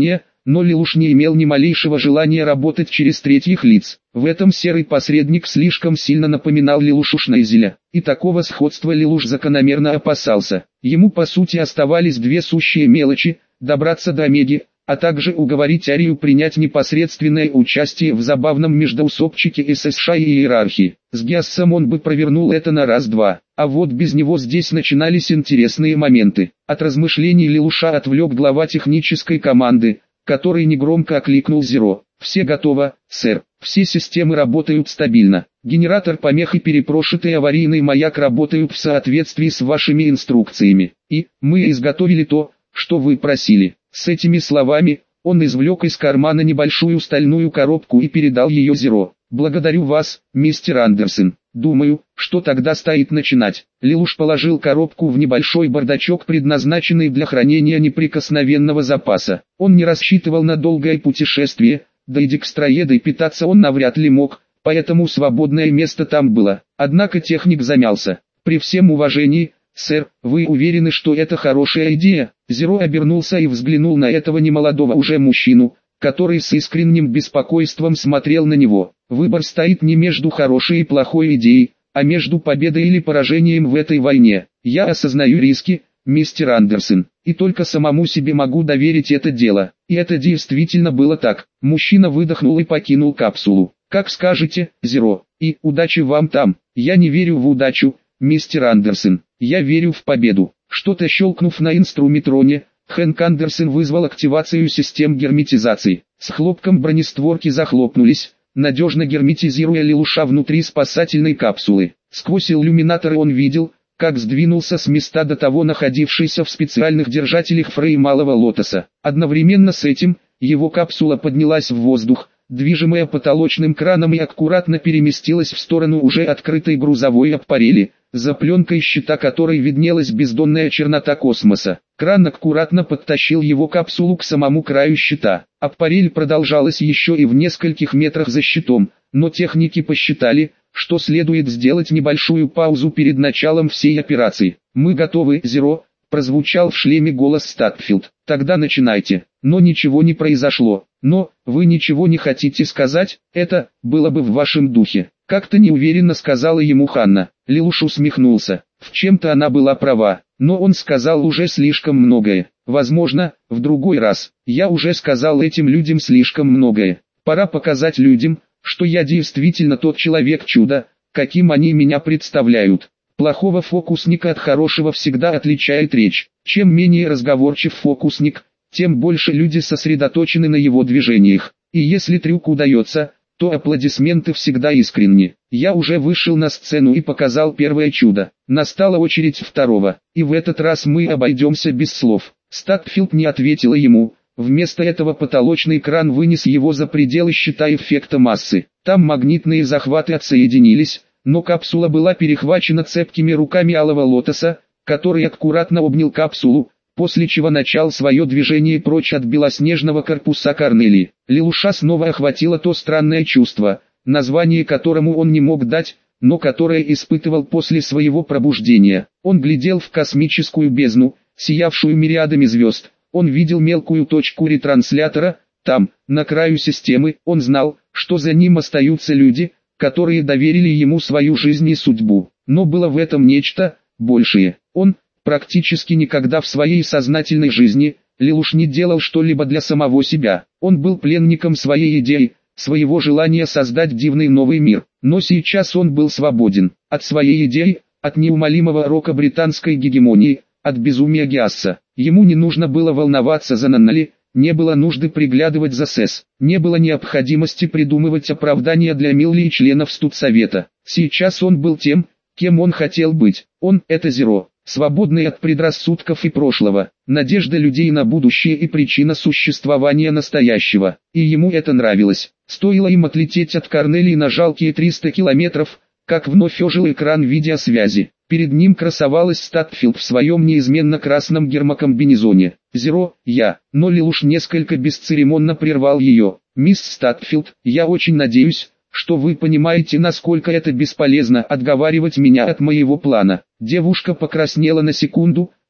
Speaker 1: но Лелуш не имел ни малейшего желания работать через третьих лиц. В этом серый посредник слишком сильно напоминал Лелушу Шнейзеля, и такого сходства Лелуш закономерно опасался. Ему по сути оставались две сущие мелочи: добраться до Омеги, а также уговорить Арию принять непосредственное участие в забавном междоусобчике США и иерархии. С Гиассом он бы провернул это на раз-два, а вот без него здесь начинались интересные моменты. От размышлений Лелуша отвлек глава технической команды, который негромко окликнул Зеро. «Все готово, сэр. Все системы работают стабильно. Генератор помех и перепрошитый аварийный маяк работают в соответствии с вашими инструкциями. И мы изготовили то, что вы просили». С этими словами, он извлек из кармана небольшую стальную коробку и передал ее Зеро. «Благодарю вас, мистер Андерсон. Думаю, что тогда стоит начинать». Лелуш положил коробку в небольшой бардачок, предназначенный для хранения неприкосновенного запаса. Он не рассчитывал на долгое путешествие, да и дексtroедой питаться он навряд ли мог, поэтому свободное место там было. Однако техник замялся. «При всем уважении, сэр, вы уверены, что это хорошая идея?» Зеро обернулся и взглянул на этого немолодого уже мужчину, который с искренним беспокойством смотрел на него. «Выбор стоит не между хорошей и плохой идеей, а между победой или поражением в этой войне. Я осознаю риски, мистер Андерсон, и только самому себе могу доверить это дело». И это действительно было так. Мужчина выдохнул и покинул капсулу. «Как скажете, Зеро, и удачи вам там». «Я не верю в удачу, мистер Андерсон, я верю в победу». Что-то щелкнув на инструментроне, Хэнк Андерсон вызвал активацию систем герметизации. С хлопком бронестворки захлопнулись, надежно герметизируя Лелуша внутри спасательной капсулы. Сквозь иллюминаторы он видел, как сдвинулся с места до того находившийся в специальных держателях Фрей Малого Лотоса. Одновременно с этим, его капсула поднялась в воздух, движимая потолочным краном, и аккуратно переместилась в сторону уже открытой грузовой аппарели, за пленкой щита которой виднелась бездонная чернота космоса. Кран аккуратно подтащил его капсулу к самому краю щита. Аппарель продолжалась еще и в нескольких метрах за щитом, но техники посчитали, что следует сделать небольшую паузу перед началом всей операции. «Мы готовы, Зеро», — прозвучал в шлеме голос Статфилд. «Тогда начинайте». Но ничего не произошло. «Но, вы ничего не хотите сказать? Это было бы в вашем духе», — как-то неуверенно сказала ему Ханна. Лелуш усмехнулся. В чем-то она была права, но он сказал уже слишком многое. Возможно, в другой раз. Я уже сказал этим людям слишком многое. Пора показать людям, что я действительно тот человек-чудо, каким они меня представляют. Плохого фокусника от хорошего всегда отличает речь. Чем менее разговорчив фокусник, тем больше люди сосредоточены на его движениях. И если трюк удается, то аплодисменты всегда искренни. Я уже вышел на сцену и показал первое чудо. Настала очередь второго, и в этот раз мы обойдемся без слов. Статфилд не ответила ему. Вместо этого потолочный кран вынес его за пределы щита эффекта массы. Там магнитные захваты отсоединились, но капсула была перехвачена цепкими руками Алого Лотоса, который аккуратно обнял капсулу, после чего начал свое движение прочь от белоснежного корпуса Корнелии. Лелуша снова охватило то странное чувство, название которому он не мог дать, но которое испытывал после своего пробуждения. Он глядел в космическую бездну, сиявшую мириадами звезд. Он видел мелкую точку ретранслятора, там, на краю системы. Он знал, что за ним остаются люди, которые доверили ему свою жизнь и судьбу. Но было в этом нечто большее. Он практически никогда в своей сознательной жизни Лелуш не делал что-либо для самого себя. Он был пленником своей идеи, своего желания создать дивный новый мир. Но сейчас он был свободен от своей идеи, от неумолимого рока британской гегемонии, от безумия Гиасса. Ему не нужно было волноваться за Наннали, не было нужды приглядывать за СЭС, не было необходимости придумывать оправдания для Милли и членов студсовета. Сейчас он был тем, кем он хотел быть. Он — это Зеро, свободный от предрассудков и прошлого, надежда людей на будущее и причина существования настоящего. И ему это нравилось. Стоило им отлететь от Корнелии на жалкие 300 километров, как вновь ожил экран видеосвязи. Перед ним красовалась Статфилд в своем неизменно красном гермокомбинезоне. «Зеро, я». Но Лелуш несколько бесцеремонно прервал ее. «Мисс Статфилд, я очень надеюсь, что вы понимаете, насколько это бесполезно отговаривать меня от моего плана». Девушка покраснела на секунду,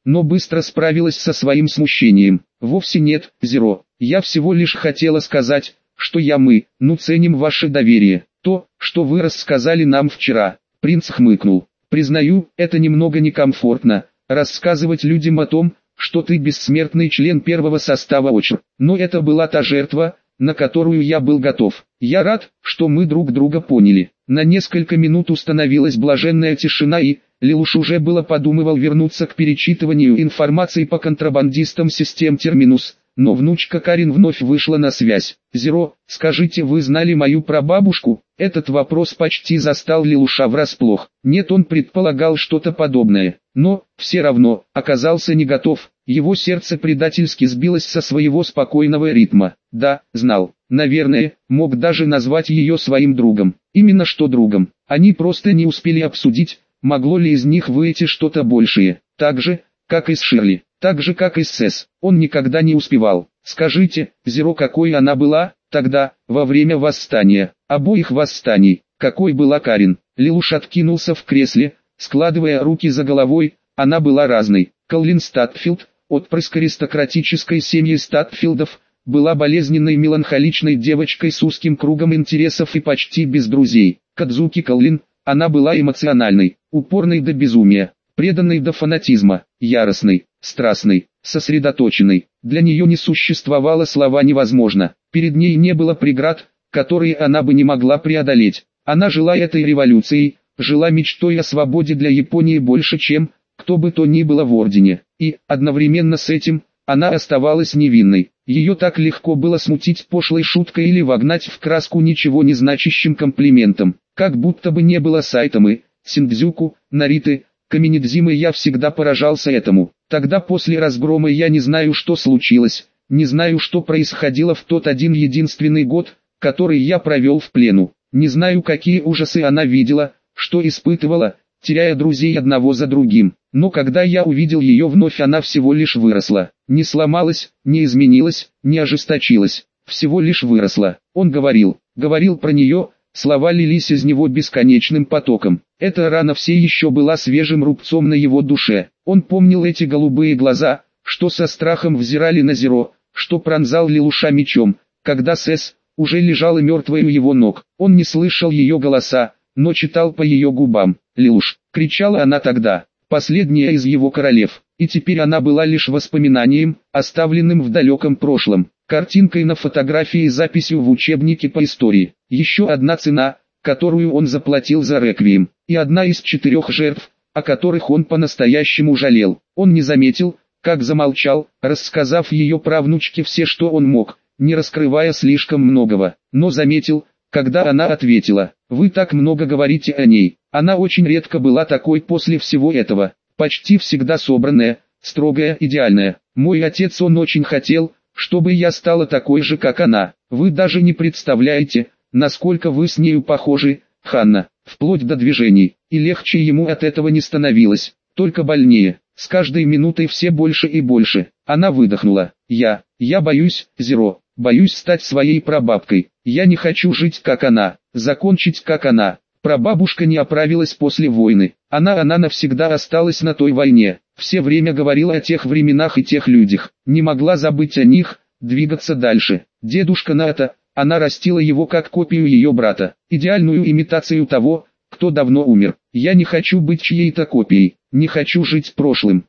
Speaker 1: но быстро справилась со своим смущением. Вовсе нет, Зеро. Я всего лишь хотела сказать, что мы ценим ваше доверие. То, что вы рассказали нам вчера. Принц хмыкнул. Признаю, это немного некомфортно, рассказывать людям о том, что ты бессмертный член первого состава ОЧР. Но это была та жертва, на которую я был готов. Я рад, что мы друг друга поняли. На несколько минут установилась блаженная тишина и Лелуш уже было подумывал вернуться к перечитыванию информации по контрабандистам систем Терминус, но внучка Карин вновь вышла на связь. «Зеро, скажите, вы знали мою прабабушку?» Этот вопрос почти застал Лелуша врасплох. Нет, он предполагал что-то подобное, но, все равно, оказался не готов. Его сердце предательски сбилось со своего спокойного ритма. Да, знал. Наверное, мог даже назвать ее своим другом. Именно что другом. Они просто не успели обсудить, могло ли из них выйти что-то большее. Так же, как и с Ширли. Так же, как и с Сэс. Он никогда не успевал. Скажите, Зеро, какой она была, тогда, во время восстания, обоих восстаний, какой была Карин? Лелуш откинулся в кресле, складывая руки за головой, она была разной. Коллин Статфилд, отпрыск аристократической семьи Статфилдов, была болезненной меланхоличной девочкой с узким кругом интересов и почти без друзей. Кадзуки Коллин, она была эмоциональной, упорной до безумия, преданной до фанатизма, яростной, страстной, сосредоточенной. Для нее не существовало слова «невозможно». Перед ней не было преград, которые она бы не могла преодолеть. Она жила этой революцией, жила мечтой о свободе для Японии больше, чем кто бы то ни было в Ордене. И, одновременно с этим, она оставалась невинной. Ее так легко было смутить пошлой шуткой или вогнать в краску ничего не значащим комплиментом. Как будто бы не было Сайтамы, Синдзюку, Нариты, Каминидзимы. Я всегда поражался этому. Тогда после разгрома я не знаю, что случилось, не знаю, что происходило в тот один единственный год, который я провел в плену. Не знаю, какие ужасы она видела, что испытывала, теряя друзей одного за другим. Но когда я увидел ее вновь, она всего лишь выросла. Не сломалась, не изменилась, не ожесточилась. Всего лишь выросла. Он говорил про нее, слова лились из него бесконечным потоком. Эта рана все еще была свежим рубцом на его душе. Он помнил эти голубые глаза, что со страхом взирали на Зеро, что пронзал Лелуша мечом, когда Сэс уже лежала мертвой у его ног. Он не слышал ее голоса, но читал по ее губам. «Лелуш!» — кричала она тогда, последняя из его королев, и теперь она была лишь воспоминанием, оставленным в далеком прошлом, картинкой на фотографии и записью в учебнике по истории. Еще одна цена, которую он заплатил за реквием, и одна из 4 жертв, о которых он по-настоящему жалел. Он не заметил, как замолчал, рассказав ее правнучке все, что он мог, не раскрывая слишком многого, но заметил, когда она ответила: «Вы так много говорите о ней». Она очень редко была такой после всего этого, почти всегда собранная, строгая, идеальная. «Мой отец, он очень хотел, чтобы я стала такой же, как она. Вы даже не представляете, насколько вы с нею похожи, Ханна, вплоть до движений». И легче ему от этого не становилось, только больнее. С каждой минутой все больше и больше. Она выдохнула: Я боюсь, Зеро, боюсь стать своей прабабкой. Я не хочу жить как она, закончить как она». Прабабушка не оправилась после войны. Она навсегда осталась на той войне. Все время говорила о тех временах и тех людях. Не могла забыть о них, двигаться дальше. Дедушка Ната, она растила его как копию ее брата. Идеальную имитацию того, кто давно умер. Я не хочу быть чьей-то копией. Не хочу жить прошлым.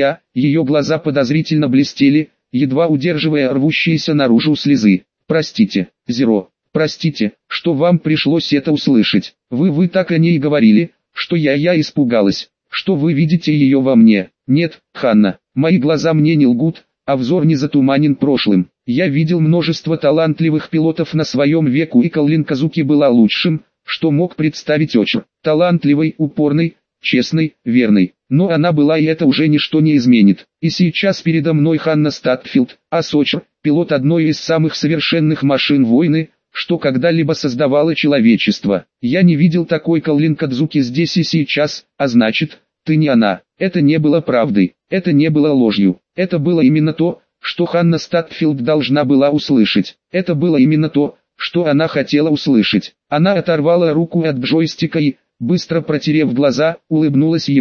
Speaker 1: Ее глаза подозрительно блестели, едва удерживая рвущиеся наружу слезы. «Простите, Зеро. Простите, что вам пришлось это услышать. Вы так о ней говорили, что я испугалась, что вы видите ее во мне. Нет, Ханна, мои глаза мне не лгут, а взор не затуманен прошлым. Я видел множество талантливых пилотов на своем веку, и Коллин Казуки была лучшим, что мог представить ОЧР. Талантливой, упорной, честной, верной. Но она была, и это уже ничто не изменит. И сейчас передо мной Ханна Статфилд, ОЧР, пилот одной из самых совершенных машин войны, что когда-либо создавало человечество. Я не видел такой Коллин Кадзуки здесь и сейчас, а значит, ты не она. Это не было правдой, это не было ложью, это было именно то, что Ханна Статфилд должна была услышать. Это было именно то, что она хотела услышать. Она оторвала руку от джойстика и, быстро протерев глаза, улыбнулась ему.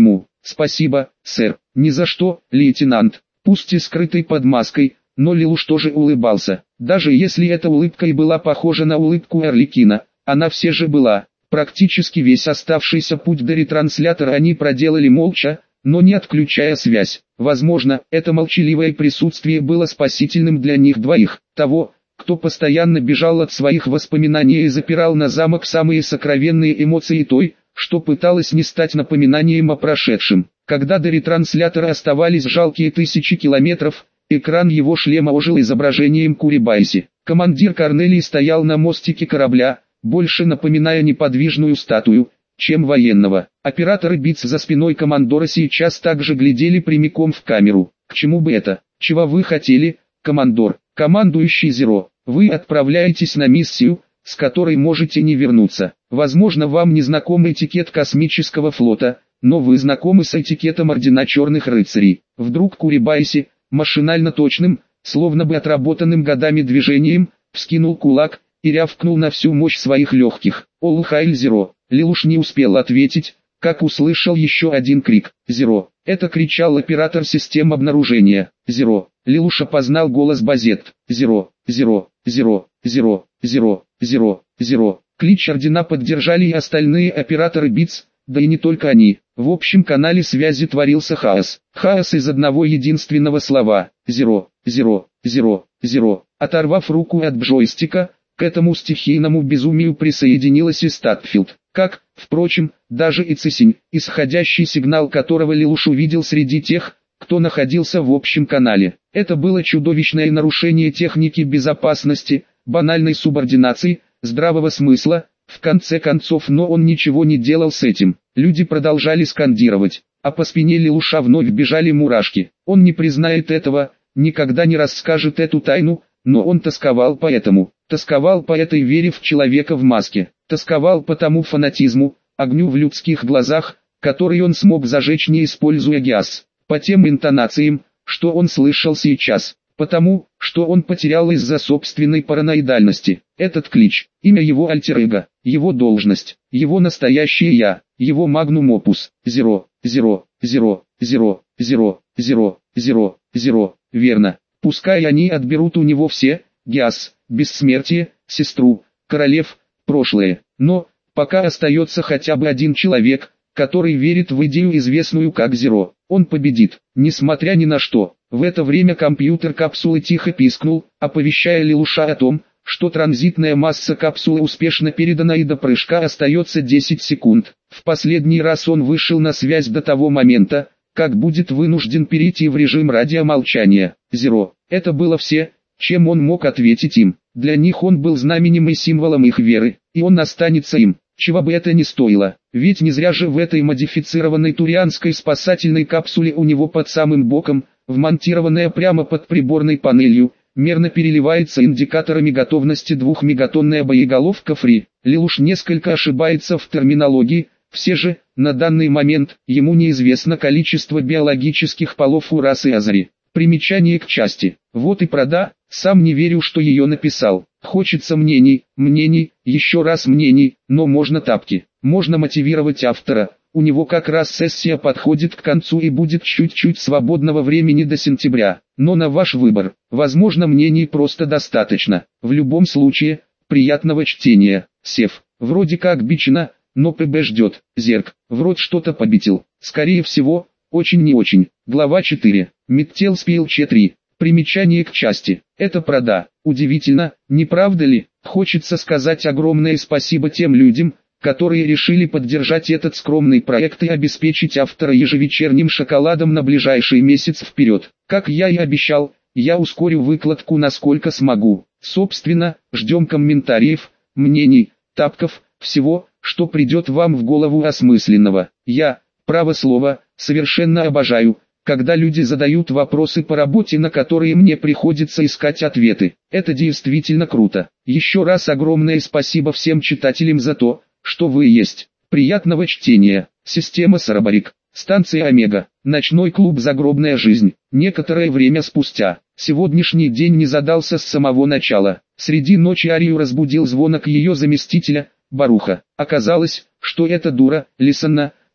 Speaker 1: Спасибо, сэр. Ни за что, лейтенант. Пусть и скрытый под маской, но Лелуш тоже улыбался. Даже если эта улыбка и была похожа на улыбку Арлекина, она все же была. Практически весь оставшийся путь до ретранслятора они проделали молча, но не отключая связь. Возможно, это молчаливое присутствие было спасительным для них двоих. Того, кто постоянно бежал от своих воспоминаний и запирал на замок самые сокровенные эмоции той, что пыталась не стать напоминанием о прошедшем. Когда до ретранслятора оставались жалкие 1000 километров, экран его шлема ожил изображением Курибайси. Командир Корнелий стоял на мостике корабля, больше напоминая неподвижную статую, чем военного. Операторы БИЦ за спиной командора сейчас также глядели прямиком в камеру. К чему бы это? Чего вы хотели, командор? Командующий Зеро, вы отправляетесь на миссию, с которой можете не вернуться. Возможно, вам не знаком этикет космического флота, но вы знакомы с этикетом Ордена Черных Рыцарей. Вдруг Курибайси, машинально точным, словно бы отработанным годами движением, вскинул кулак и рявкнул на всю мощь своих легких. «Ол Хайль Зеро!» Лелуш не успел ответить, как услышал еще один крик. «Зеро!» Это кричал оператор систем обнаружения. «Зеро!» Лелуш опознал голос Базет. «Зеро! Зеро! Зеро! Зеро! Зеро! Зеро! Зеро!» Клич Ордена поддержали и остальные операторы БИЦ, да и не только они. В общем канале связи творился хаос. Хаос из одного единственного слова. «Зеро! Зеро! Зеро! Зеро!» Оторвав руку от джойстика, к этому стихийному безумию присоединилась и Статфилд. Как, впрочем, даже и Цисень, исходящий сигнал которого Лелуш увидел среди тех, кто находился в общем канале. Это было чудовищное нарушение техники безопасности, банальной субординации, здравого смысла, в конце концов, но он ничего не делал с этим. Люди продолжали скандировать, а по спине Лелуша вновь бежали мурашки. Он не признает этого, никогда не расскажет эту тайну, но он тосковал по этому. Тосковал по этой вере в человека в маске. Тосковал по тому фанатизму, огню в людских глазах, который он смог зажечь, не используя газ. По тем интонациям, что он слышал сейчас. Потому, что он потерял из-за собственной параноидальности. Этот клич, имя его альтер-эго, его должность, его настоящее я, его магнум опус. Зеро, зеро, зеро, зеро, зеро, зеро, зеро, зеро. Верно. Пускай они отберут у него все, газ, бессмертие, сестру, королев, прошлое. Но, пока остается хотя бы один человек, который верит в идею, известную как Зеро. Он победит, несмотря ни на что. В это время компьютер капсулы тихо пискнул, оповещая Лелуша о том, что транзитная масса капсулы успешно передана и до прыжка остается 10 секунд. В последний раз он вышел на связь до того момента, как будет вынужден перейти в режим радиомолчания. Зеро. Это было все, чем он мог ответить им. Для них он был знаменем и символом их веры, и он останется им, чего бы это ни стоило. Ведь не зря же в этой модифицированной турианской спасательной капсуле у него под самым боком, вмонтированная прямо под приборной панелью, мерно переливается индикаторами готовности 2-мегатонная боеголовка Фри. Лелуш несколько ошибается в терминологии, все же, на данный момент, ему неизвестно количество биологических полов у расы Азари. Примечание к части. Вот и прода, сам не верю, что ее написал. Хочется мнений, еще раз мнений, но можно тапки. Можно мотивировать автора. У него как раз сессия подходит к концу и будет чуть-чуть свободного времени до сентября. Но на ваш выбор. Возможно, мнений просто достаточно. В любом случае, приятного чтения. Сев. Вроде как бичина, но ПБ ждет. Зерк. Вроде что-то победил. Скорее всего, очень не очень. Глава 4. Миттел Спилче 3. Примечание к части. Это прода. Удивительно, не правда ли? Хочется сказать огромное спасибо тем людям, которые решили поддержать этот скромный проект и обеспечить автора ежевечерним шоколадом на ближайший месяц вперед. Как я и обещал, я ускорю выкладку насколько смогу. Собственно, ждем комментариев, мнений, тапков, всего, что придет вам в голову осмысленного. Я, право слово, совершенно обожаю, когда люди задают вопросы по работе, на которые мне приходится искать ответы. Это действительно круто. Еще раз огромное спасибо всем читателям за то, что вы есть. Приятного чтения. Система Сарабарик. Станция Омега. Ночной клуб «Загробная жизнь». Некоторое время спустя. Сегодняшний день не задался с самого начала. Среди ночи Арию разбудил звонок ее заместителя, Баруха. Оказалось, что эта дура, Лисанна,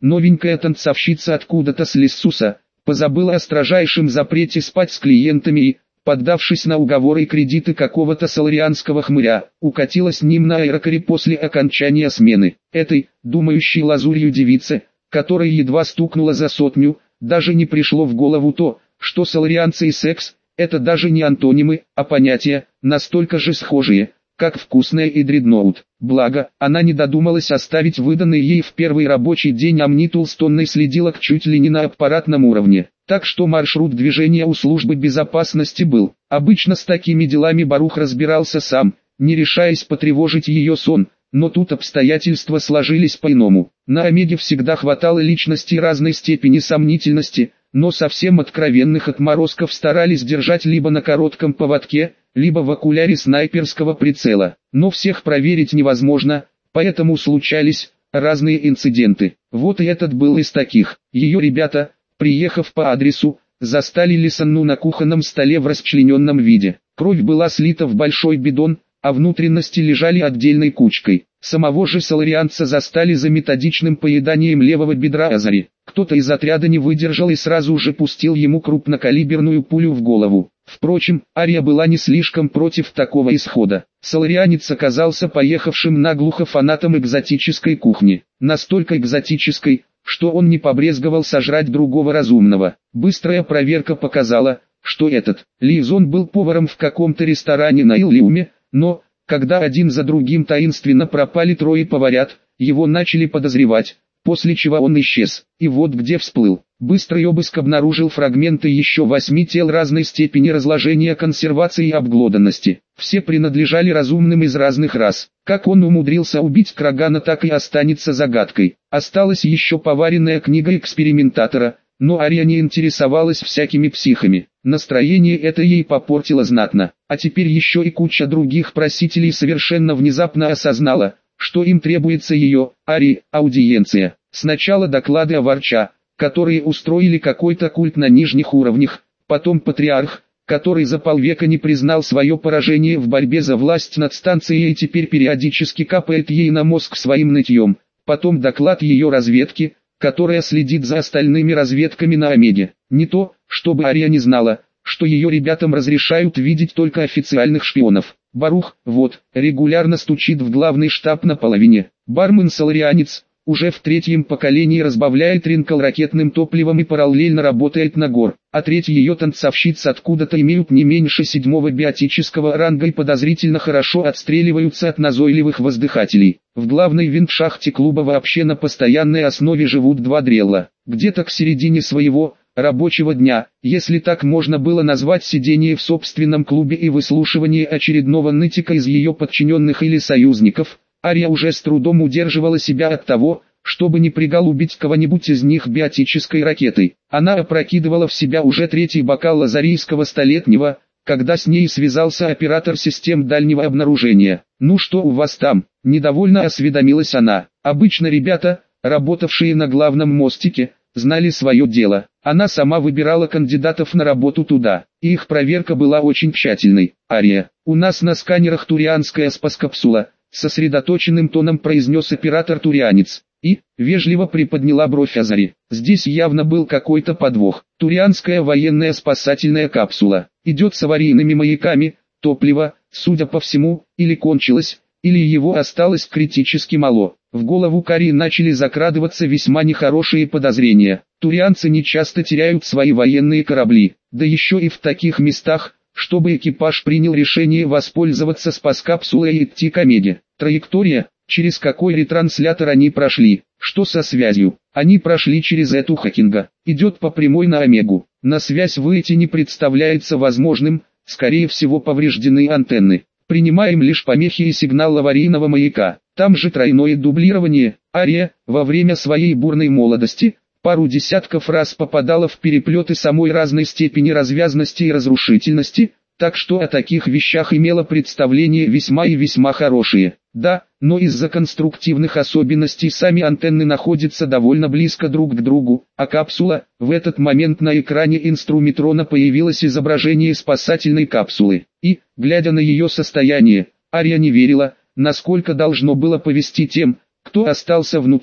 Speaker 1: Новенькая танцовщица откуда-то с Лиссуса позабыла о строжайшем запрете спать с клиентами и, поддавшись на уговоры и кредиты какого-то соларианского хмыря, укатила с ним на аэрокаре после окончания смены. Этой, думающей лазурью девице, которая едва стукнула за 100, даже не пришло в голову то, что соларианцы и секс – это даже не антонимы, а понятия, настолько же схожие, как вкусная и дредноут. Благо, она не додумалась оставить выданный ей в первый рабочий день амнитул с тонной следилок чуть ли не на аппаратном уровне. Так что маршрут движения у службы безопасности был. Обычно с такими делами Барух разбирался сам, не решаясь потревожить ее сон, но тут обстоятельства сложились по-иному. На Омеге всегда хватало личностей разной степени сомнительности, но совсем откровенных отморозков старались держать либо на коротком поводке, либо в окуляре снайперского прицела. Но всех проверить невозможно, поэтому случались разные инциденты. Вот и этот был из таких. Ее ребята, приехав по адресу, застали Лисанну на кухонном столе в расчлененном виде. Кровь была слита в большой бидон, а внутренности лежали отдельной кучкой. Самого же соларианца застали за методичным поеданием левого бедра Азари. Кто-то из отряда не выдержал и сразу же пустил ему крупнокалиберную пулю в голову. Впрочем, Ария была не слишком против такого исхода. Соларианец оказался поехавшим наглухо фанатом экзотической кухни. Настолько экзотической, что он не побрезговал сожрать другого разумного. Быстрая проверка показала, что этот Лизон был поваром в каком-то ресторане на Иллиуме, но, когда один за другим таинственно пропали трое поварят, его начали подозревать, после чего он исчез. И вот где всплыл. Быстрый обыск обнаружил фрагменты еще 8 тел разной степени разложения, консервации и обглоданности. Все принадлежали разумным из разных рас. Как он умудрился убить Крагана, так и останется загадкой. Осталась еще поваренная книга экспериментатора, но Ария не интересовалась всякими психами. Настроение это ей попортило знатно. А теперь еще и куча других просителей совершенно внезапно осознала, что им требуется ее, Арии, аудиенция. Сначала доклады о Варча, которые устроили какой-то культ на нижних уровнях, потом патриарх, который за полвека не признал свое поражение в борьбе за власть над станцией и теперь периодически капает ей на мозг своим нытьем, потом доклад ее разведки, которая следит за остальными разведками на Омеге. Не то, чтобы Ария не знала, что ее ребятам разрешают видеть только официальных шпионов. Барух, вот, регулярно стучит в главный штаб на половине. Бармен-соларианец, уже в 3-м поколении разбавляет ринкал ракетным топливом и параллельно работает на гор. А третья ее танцовщиц откуда-то имеют не меньше 7-го биотического ранга и подозрительно хорошо отстреливаются от назойливых воздыхателей. В главной винт-шахте клуба вообще на постоянной основе живут 2 дрелла. Где-то к середине своего рабочего дня, если так можно было назвать сидение в собственном клубе и выслушивание очередного нытика из ее подчиненных или союзников, Ария уже с трудом удерживала себя от того, чтобы не приголубить кого-нибудь из них биотической ракетой. Она опрокидывала в себя уже 3-й бокал лазарийского столетнего, когда с ней связался оператор систем дальнего обнаружения. «Ну что у вас там?» – недовольно осведомилась она. Обычно ребята, работавшие на главном мостике, знали свое дело. Она сама выбирала кандидатов на работу туда, и их проверка была очень тщательной. «Ария, у нас на сканерах турианская спаскапсула», сосредоточенным тоном произнес оператор-турианец, и, вежливо приподняла бровь Азари. Здесь явно был какой-то подвох. Турианская военная спасательная капсула, идет с аварийными маяками, топливо, судя по всему, или кончилось, или его осталось критически мало. В голову Кари начали закрадываться весьма нехорошие подозрения. Турианцы не часто теряют свои военные корабли, да еще и в таких местах, чтобы экипаж принял решение воспользоваться спаскапсулой и идти к Омеге. Траектория, через какой ретранслятор они прошли, что со связью, они прошли через эту Хокинга, идет по прямой на Омегу. На связь выйти не представляется возможным, скорее всего повреждены антенны. Принимаем лишь помехи и сигнал аварийного маяка. Там же тройное дублирование. Ария, во время своей бурной молодости, пару десятков раз попадала в переплеты самой разной степени развязности и разрушительности, так что о таких вещах имела представление весьма и весьма хорошие. Да, но из-за конструктивных особенностей сами антенны находятся довольно близко друг к другу, а капсула, в этот момент на экране инструмитрона появилось изображение спасательной капсулы, и, глядя на ее состояние, Ария не верила, насколько должно было повести тем, кто остался внутри,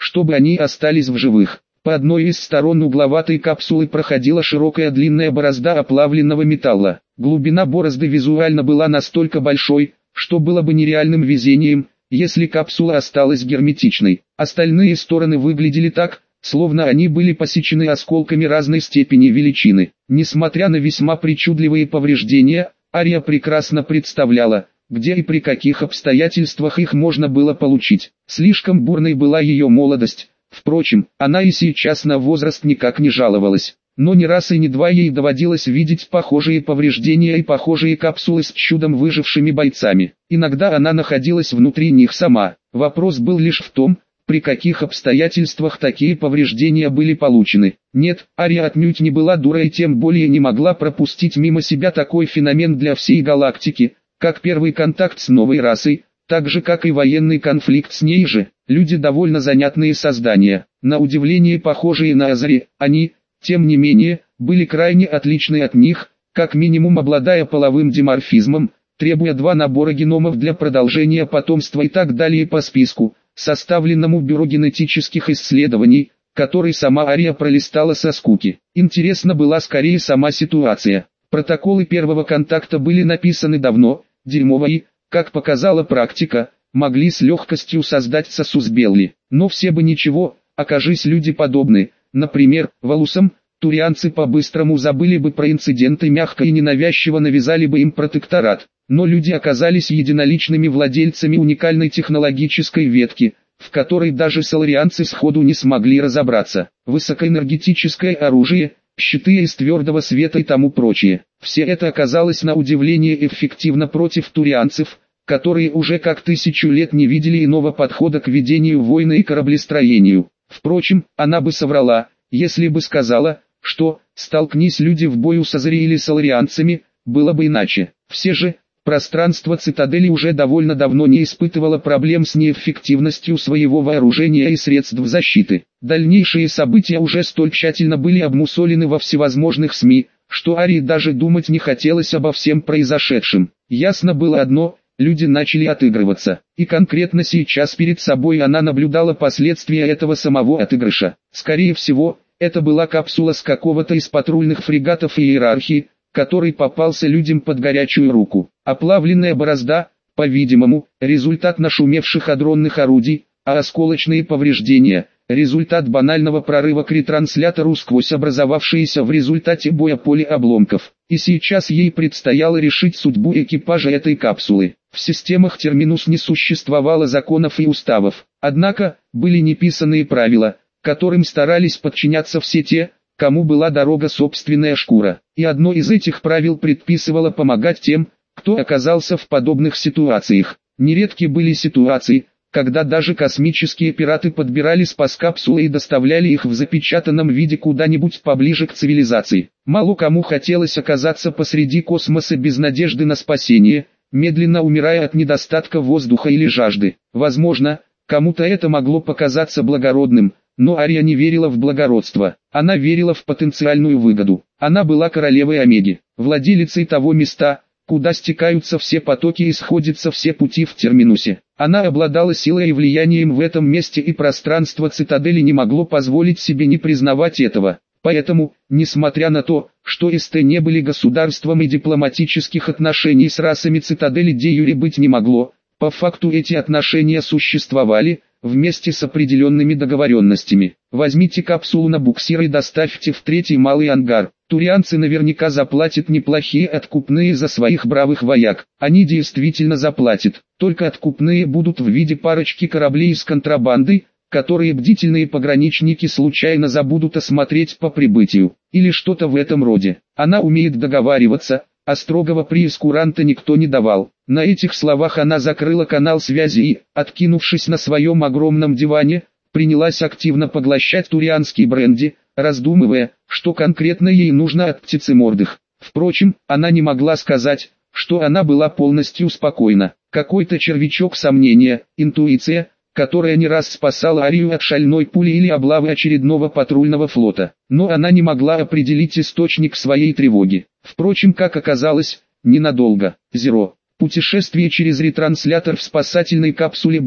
Speaker 1: чтобы они остались в живых. По одной из сторон угловатой капсулы проходила широкая длинная борозда оплавленного металла. Глубина борозды визуально была настолько большой, что было бы нереальным везением, если капсула осталась герметичной. Остальные стороны выглядели так, словно они были посечены осколками разной степени величины. Несмотря на весьма причудливые повреждения, Ария прекрасно представляла, где и при каких обстоятельствах их можно было получить. Слишком бурной была ее молодость. Впрочем, она и сейчас на возраст никак не жаловалась. Но ни раз и ни два ей доводилось видеть похожие повреждения и похожие капсулы с чудом выжившими бойцами. Иногда она находилась внутри них сама. Вопрос был лишь в том, при каких обстоятельствах такие повреждения были получены. Нет, Ария отнюдь не была дурой и тем более не могла пропустить мимо себя такой феномен для всей галактики, как первый контакт с новой расой, так же как и военный конфликт с ней же. Люди довольно занятные создания, на удивление похожие на Азари, они, тем не менее, были крайне отличны от них, как минимум обладая половым диморфизмом, требуя 2 набора геномов для продолжения потомства и так далее по списку, составленному Бюро генетических исследований, который сама Ария пролистала со скуки. Интересна была скорее сама ситуация. Протоколы первого контакта были написаны давно, дерьмовые, как показала практика, могли с легкостью создать сосуд Белли. Но все бы ничего, окажись люди подобны, например, валусам, турианцы по-быстрому забыли бы про инциденты, мягко и ненавязчиво навязали бы им протекторат. Но люди оказались единоличными владельцами уникальной технологической ветки, в которой даже соларианцы сходу не смогли разобраться. Высокоэнергетическое оружие, щиты из твердого света и тому прочее. Все это оказалось на удивление эффективно против турианцев, которые уже как 1000 лет не видели иного подхода к ведению войны и кораблестроению. Впрочем, она бы соврала, если бы сказала, что, столкнись люди в бою с Азари или соларианцами, было бы иначе. Все же, пространство цитадели уже довольно давно не испытывало проблем с неэффективностью своего вооружения и средств защиты. Дальнейшие события уже столь тщательно были обмусолены во всевозможных СМИ, что Арии даже думать не хотелось обо всем произошедшем. Ясно было одно: люди начали отыгрываться, и конкретно сейчас перед собой она наблюдала последствия этого самого отыгрыша. Скорее всего, это была капсула с какого-то из патрульных фрегатов иерархии, который попался людям под горячую руку. Оплавленная борозда, по-видимому, результат нашумевших адронных орудий, а осколочные повреждения – результат банального прорыва к ретранслятору сквозь образовавшиеся в результате боя поле обломков. И сейчас ей предстояло решить судьбу экипажа этой капсулы. В системах Терминус не существовало законов и уставов, однако, были неписанные правила, которым старались подчиняться все те, кому была дорога собственная шкура. И одно из этих правил предписывало помогать тем, кто оказался в подобных ситуациях. Нередки были ситуации, когда даже космические пираты подбирали спас-капсулы и доставляли их в запечатанном виде куда-нибудь поближе к цивилизации. Мало кому хотелось оказаться посреди космоса без надежды на спасение, медленно умирая от недостатка воздуха или жажды. Возможно, кому-то это могло показаться благородным, но Ария не верила в благородство. Она верила в потенциальную выгоду. Она была королевой Омеги, владелицей того места, куда стекаются все потоки и сходятся все пути в Терминусе. Она обладала силой и влиянием в этом месте, и пространство цитадели не могло позволить себе не признавать этого. Поэтому, несмотря на то, что СТ не были государством и дипломатических отношений с расами цитадели де-юре быть не могло, по факту эти отношения существовали, вместе с определенными договоренностями. Возьмите капсулу на буксир и доставьте в 3-й малый ангар. Турианцы наверняка заплатят неплохие откупные за своих бравых вояк. Они действительно заплатят. Только откупные будут в виде парочки кораблей с контрабандой, которые бдительные пограничники случайно забудут осмотреть по прибытию. Или что-то в этом роде. Она умеет договариваться, а строгого прейскуранта никто не давал. На этих словах она закрыла канал связи и, откинувшись на своем огромном диване, принялась активно поглощать турианский бренди, раздумывая, что конкретно ей нужно от птицемордых. Впрочем, она не могла сказать, что она была полностью спокойна. Какой-то червячок сомнения, интуиция, которая не раз спасала Арию от шальной пули или облавы очередного патрульного флота. Но она не могла определить источник своей тревоги. Впрочем, как оказалось, ненадолго. Путешествие через ретранслятор в спасательной капсуле было,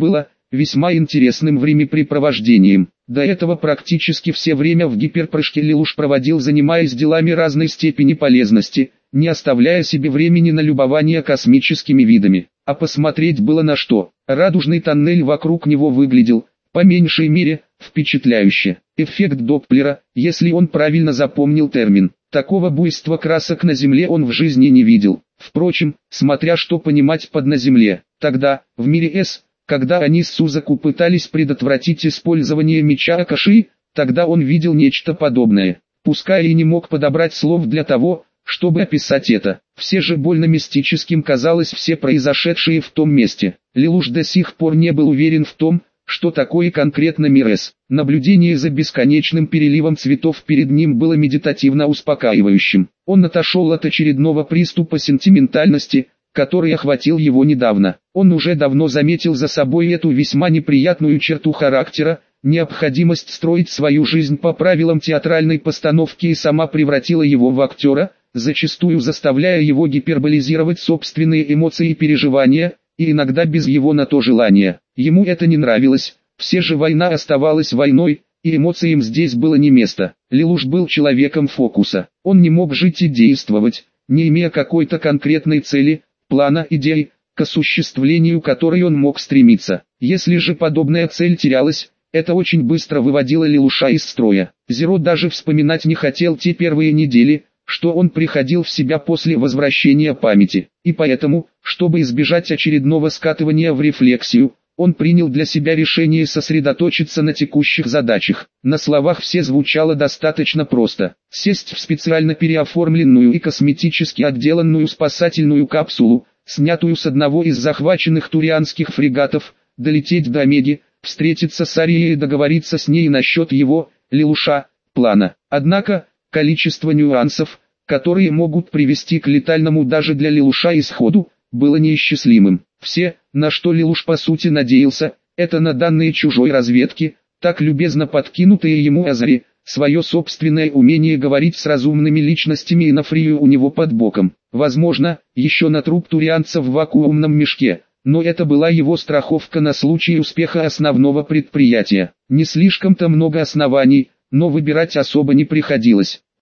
Speaker 1: весьма интересным времяпрепровождением. До этого практически все время в гиперпрыжке Лелуш проводил, занимаясь делами разной степени полезности, не оставляя себе времени на любование космическими видами. А посмотреть было на что. Радужный тоннель вокруг него выглядел, по меньшей мере, впечатляюще. Эффект Доплера, если он правильно запомнил термин. Такого буйства красок на Земле он в жизни не видел. Впрочем, смотря что понимать под «на Земле». Тогда, в мире С, когда они с Сузаку пытались предотвратить использование меча Акаши, тогда он видел нечто подобное. Пускай и не мог подобрать слов для того, чтобы описать это. Все же больно мистическим казалось все произошедшее в том месте. Лелуш до сих пор не был уверен в том, что такое конкретно мир С. Наблюдение за бесконечным переливом цветов перед ним было медитативно успокаивающим. Он отошел от очередного приступа сентиментальности, который охватил его недавно. Он уже давно заметил за собой эту весьма неприятную черту характера, необходимость строить свою жизнь по правилам театральной постановки, и сама превратила его в актера, зачастую заставляя его гиперболизировать собственные эмоции и переживания, и иногда без его на то желания. Ему это не нравилось, все же война оставалась войной, и эмоциям здесь было не место. Лелуш был человеком фокуса, он не мог жить и действовать, не имея какой-то конкретной цели, плана, идеи, к осуществлению которой он мог стремиться. Если же подобная цель терялась, это очень быстро выводило Лелуша из строя. Зеро даже вспоминать не хотел те первые недели, что он приходил в себя после возвращения памяти, и поэтому, чтобы избежать очередного скатывания в рефлексию, он принял для себя решение сосредоточиться на текущих задачах. На словах все звучало достаточно просто: сесть в специально переоформленную и косметически отделанную спасательную капсулу, снятую с одного из захваченных турианских фрегатов, долететь до Омеги, встретиться с Арией и договориться с ней насчет его, Лелуша, плана. Однако, количество нюансов, которые могут привести к летальному даже для Лелуша исходу, было неисчислимым. Все, на что Лелуш по сути надеялся, это на данные чужой разведки, так любезно подкинутые ему Азари, свое собственное умение говорить с разумными личностями и на Фрию у него под боком. Возможно, еще на труп турианца в вакуумном мешке, но это была его страховка на случай успеха основного предприятия. Не слишком-то много оснований, но выбирать особо не приходилось.